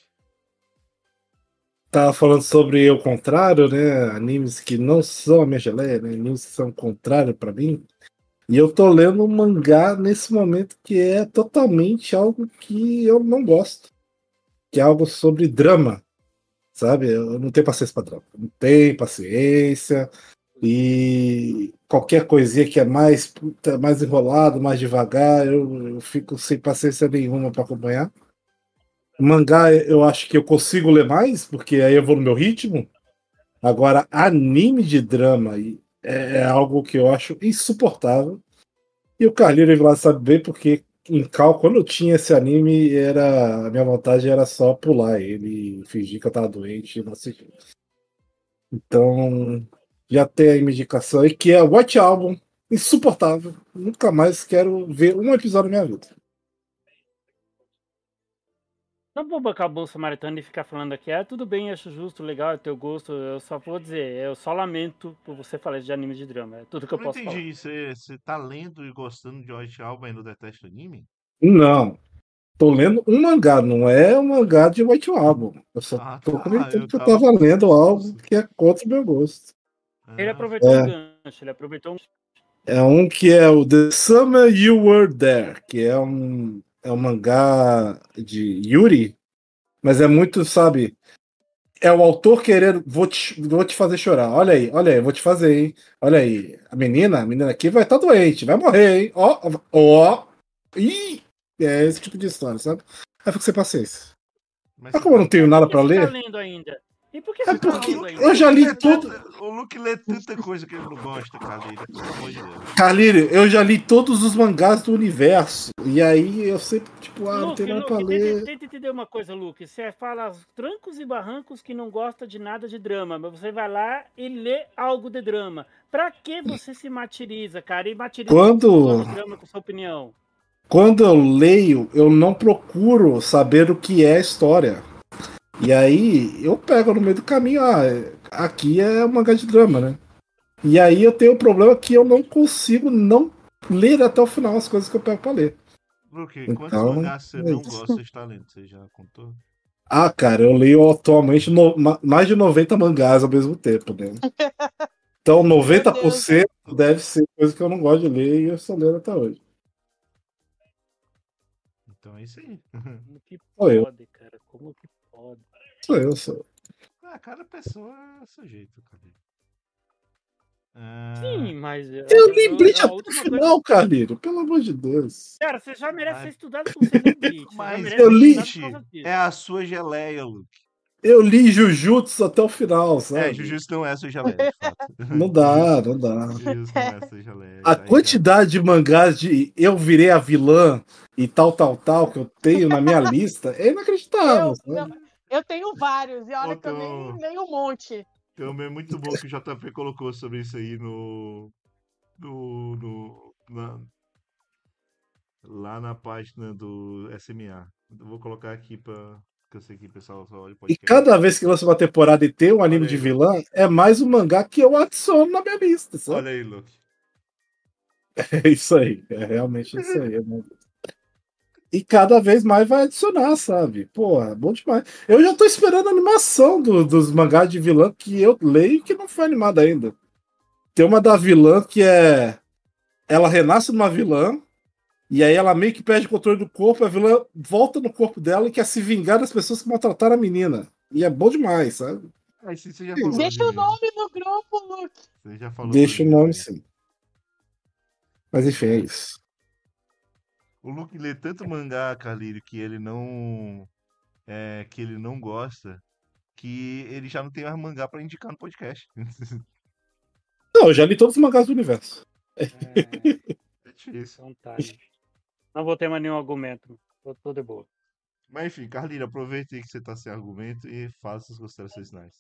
Tava falando sobre o contrário, né? Animes que não são a minha geleia, né? Animes que são o contrário pra mim. E eu tô lendo um mangá nesse momento que é totalmente algo que eu não gosto. Que é algo sobre drama, sabe? Eu não tenho paciência pra drama. Não tenho paciência. E qualquer coisinha que é mais enrolado, mais devagar, eu fico sem paciência nenhuma para acompanhar. Mangá, eu acho que eu consigo ler mais, porque aí eu vou no meu ritmo. Agora, anime de drama é algo que eu acho insuportável. E o Carlinhos veio lá sabe bem, porque quando eu tinha esse anime, a minha vontade era só pular ele e fingir que eu tava doente e não assistir. Então, já tem a indicação aí, que é White Album, insuportável. Nunca mais quero ver um episódio na minha vida. Não vou bancar o bolso samaritano e ficar falando aqui, tudo bem, acho justo, legal, é teu gosto. Eu só vou dizer, eu só lamento por você falar de anime de drama. É tudo que eu não posso falar. entendi. Você tá lendo e gostando de White Album e não detesta anime? Não. Tô lendo um mangá, não é um mangá de White Album. Eu só tô comentando que eu tava lendo algo que é contra o meu gosto. Ele aproveitou um gancho, É um que é o The Summer You Were There, que é um mangá de Yuri, mas é muito, sabe, É o autor querendo, vou te fazer chorar. Olha aí, vou te fazer, hein? Olha aí. A menina aqui vai estar doente, vai morrer, hein? Ó. Ih! É esse tipo de história, sabe? Aí fica sem paciência. Mas Mas você como eu não tá. tenho Por nada que pra você tá ler, lendo ainda? E por que é você tá porque lendo ainda? eu já li lê tudo. o Luke lê tanta coisa que ele não gosta, Carlinhos. Pelo amor de Deus. Carlinhos, eu já li todos os mangás do universo. E aí eu sempre, tipo, não tem nada pra Luke, ler. tenta entender uma coisa, Luke. Você fala aos trancos e barrancos que não gosta de nada de drama, mas você vai lá e lê algo de drama. Pra que você se martiriza, cara? E martiriza as pessoas que Quando, gostam de drama com sua opinião. quando eu leio, eu não procuro saber o que é a história. E aí eu pego no meio do caminho, aqui é um mangá de drama, né? E aí eu tenho o problema que eu não consigo não ler até o final as coisas que eu pego pra ler. Luke, quantos Então, mangás você é não isso. gosta de estar lendo? Você já contou? Cara, eu leio atualmente mais de 90 mangás ao mesmo tempo, né? Então, Meu Deus. 90% deve ser coisa que eu não gosto de ler e eu estou lendo até hoje. Então é isso aí. Como que Sou eu, pode, cara? Como que pode? sou eu. Cada pessoa é seu jeito, cara. Sim, mas Eu li Bleach a até o última coisa. final, Carlinhos, pelo amor de Deus. Cara, você já merece Mas- ser estudado se você leu Bleach. Você já Mas merece eu ser li- estudado por causa disso. é a sua geleia, Luke. Eu li Jujutsu até o final, sabe? Jujutsu não é a sua geleia, de fato. Não dá, não dá. Jujutsu não é a sua geleia. A quantidade de mangás de eu virei a vilã e tal que eu tenho na minha lista é inacreditável. Eu tenho vários, e olha que eu Então- nem um monte. Também é muito bom que o JP colocou sobre isso aí lá na página do SMA. Eu vou colocar aqui que eu sei que o pessoal só olha o E podcast. cada vez que lança uma temporada e tem um anime Olha de aí, vilã, é mais um mangá que eu adiciono na minha lista, sabe? Olha aí, Luke. É isso aí, é realmente isso aí. E cada vez mais vai adicionar, sabe? Porra, bom demais. Eu já tô esperando a animação dos mangás de vilã que eu leio que não foi animada ainda. Tem uma da vilã que é. Ela renasce numa vilã, e aí ela meio que perde o controle do corpo, a vilã volta no corpo dela e quer se vingar das pessoas que maltrataram a menina. E é bom demais, sabe? Sim, você já falou. Deixa o nome no grupo, Luke. Você já falou. Deixa o sobre nome isso aí. sim. Mas enfim, é isso. O Luke lê tanto mangá, Carlírio, que ele não gosta, que ele já não tem mais mangá pra indicar no podcast. Não, eu já li todos os mangás do universo. É, É difícil. então tá. Não vou ter mais nenhum argumento. Tô de boa. Mas enfim, Carlírio, aproveite aí que você tá sem argumento e faça as considerações finais.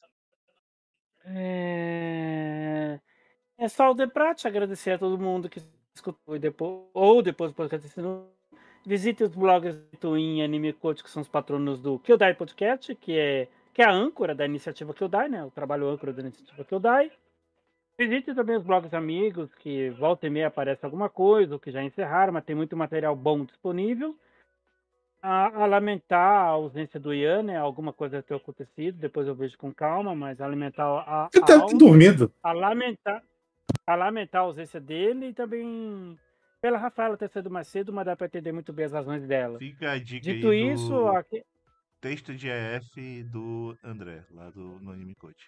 É só o de prate, agradecer a todo mundo que escutou depois do podcast. Visite os blogs do Twin e Anime Coach, que são os patronos do Kyodai Podcast, que é a âncora da iniciativa Kyodai, né? O trabalho âncora da iniciativa Kyodai. Visite também os blogs amigos, que volta e meia aparece alguma coisa, ou que já encerraram, mas tem muito material bom disponível. A lamentar a ausência do Ian, né? Alguma coisa ter acontecido, depois eu vejo com calma, mas a lamentar a Você deve ter alma, dormido. a lamentar a ausência dele e também pela Rafaela ter sido mais cedo, mas dá para entender muito bem as razões dela. Fica a dica Dito aí isso, do texto de EF do André, lá no Anime Coach.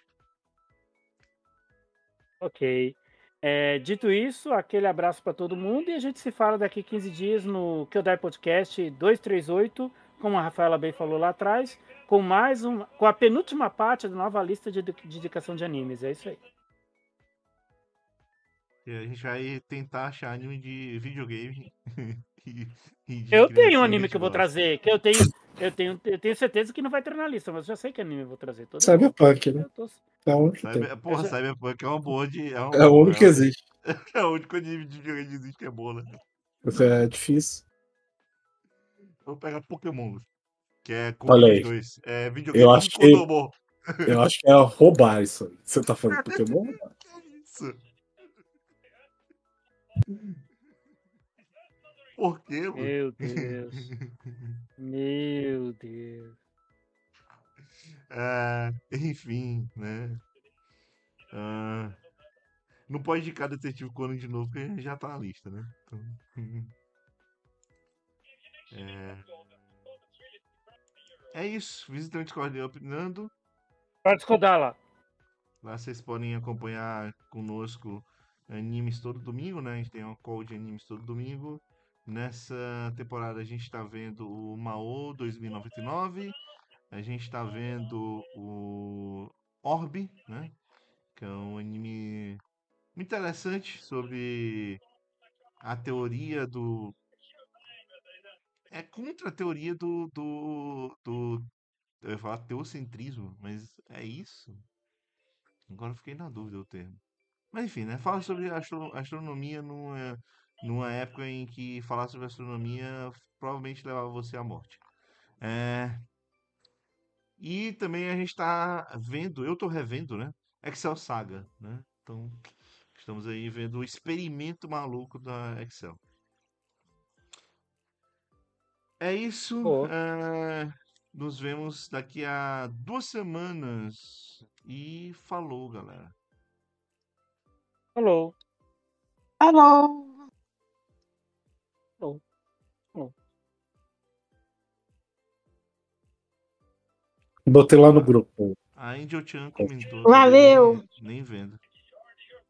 ok. Dito isso, aquele abraço para todo mundo e a gente se fala daqui 15 dias no Kyodai Podcast 238, como a Rafaela bem falou lá atrás, com a penúltima parte da nova lista de indicação de animes. É isso aí. E a gente vai tentar achar anime de videogame. Eu tenho um anime que eu vou trazer, que eu tenho certeza que não vai ter na lista, mas eu já sei que anime eu vou trazer. Cyberpunk, né? É o único que tem. Cyberpunk é uma boa de. É o único que existe. É o único anime de videogame que existe que é bom, né? Isso é difícil. Vou pegar Pokémon, que é com Olha os aí. dois. É videogame Eu com acho que, Kodomo. eu acho que é roubar isso aí. Você tá falando Pokémon? Que isso? Por quê, mano? Meu Deus. Meu Deus. Enfim, né? Não pode indicar Detetive Conan de novo, porque já tá na lista, né? Então, é isso. Visitante Discord opinando. Pode escutar lá. Lá vocês podem acompanhar conosco animes todo domingo, né? A gente tem uma call de animes todo domingo. Nessa temporada a gente está vendo o Mao 2099. A gente está vendo o Orb, né? Que é um anime muito interessante sobre a teoria do. É contra a teoria do. Eu ia falar teocentrismo, mas é isso? Agora eu fiquei na dúvida do termo. Mas enfim, né? Fala sobre astronomia numa época em que falar sobre astronomia provavelmente levava você à morte. É, e também a gente tá vendo, eu tô revendo, né? Excel Saga, né? Então, estamos aí vendo o experimento maluco da Excel. É isso. Boa. Nos vemos daqui a 2 semanas. E falou, galera. Falou. Alô! Falou. Falou. Botei lá no grupo. A Angel Chan comentou. Valeu! Nem vendo.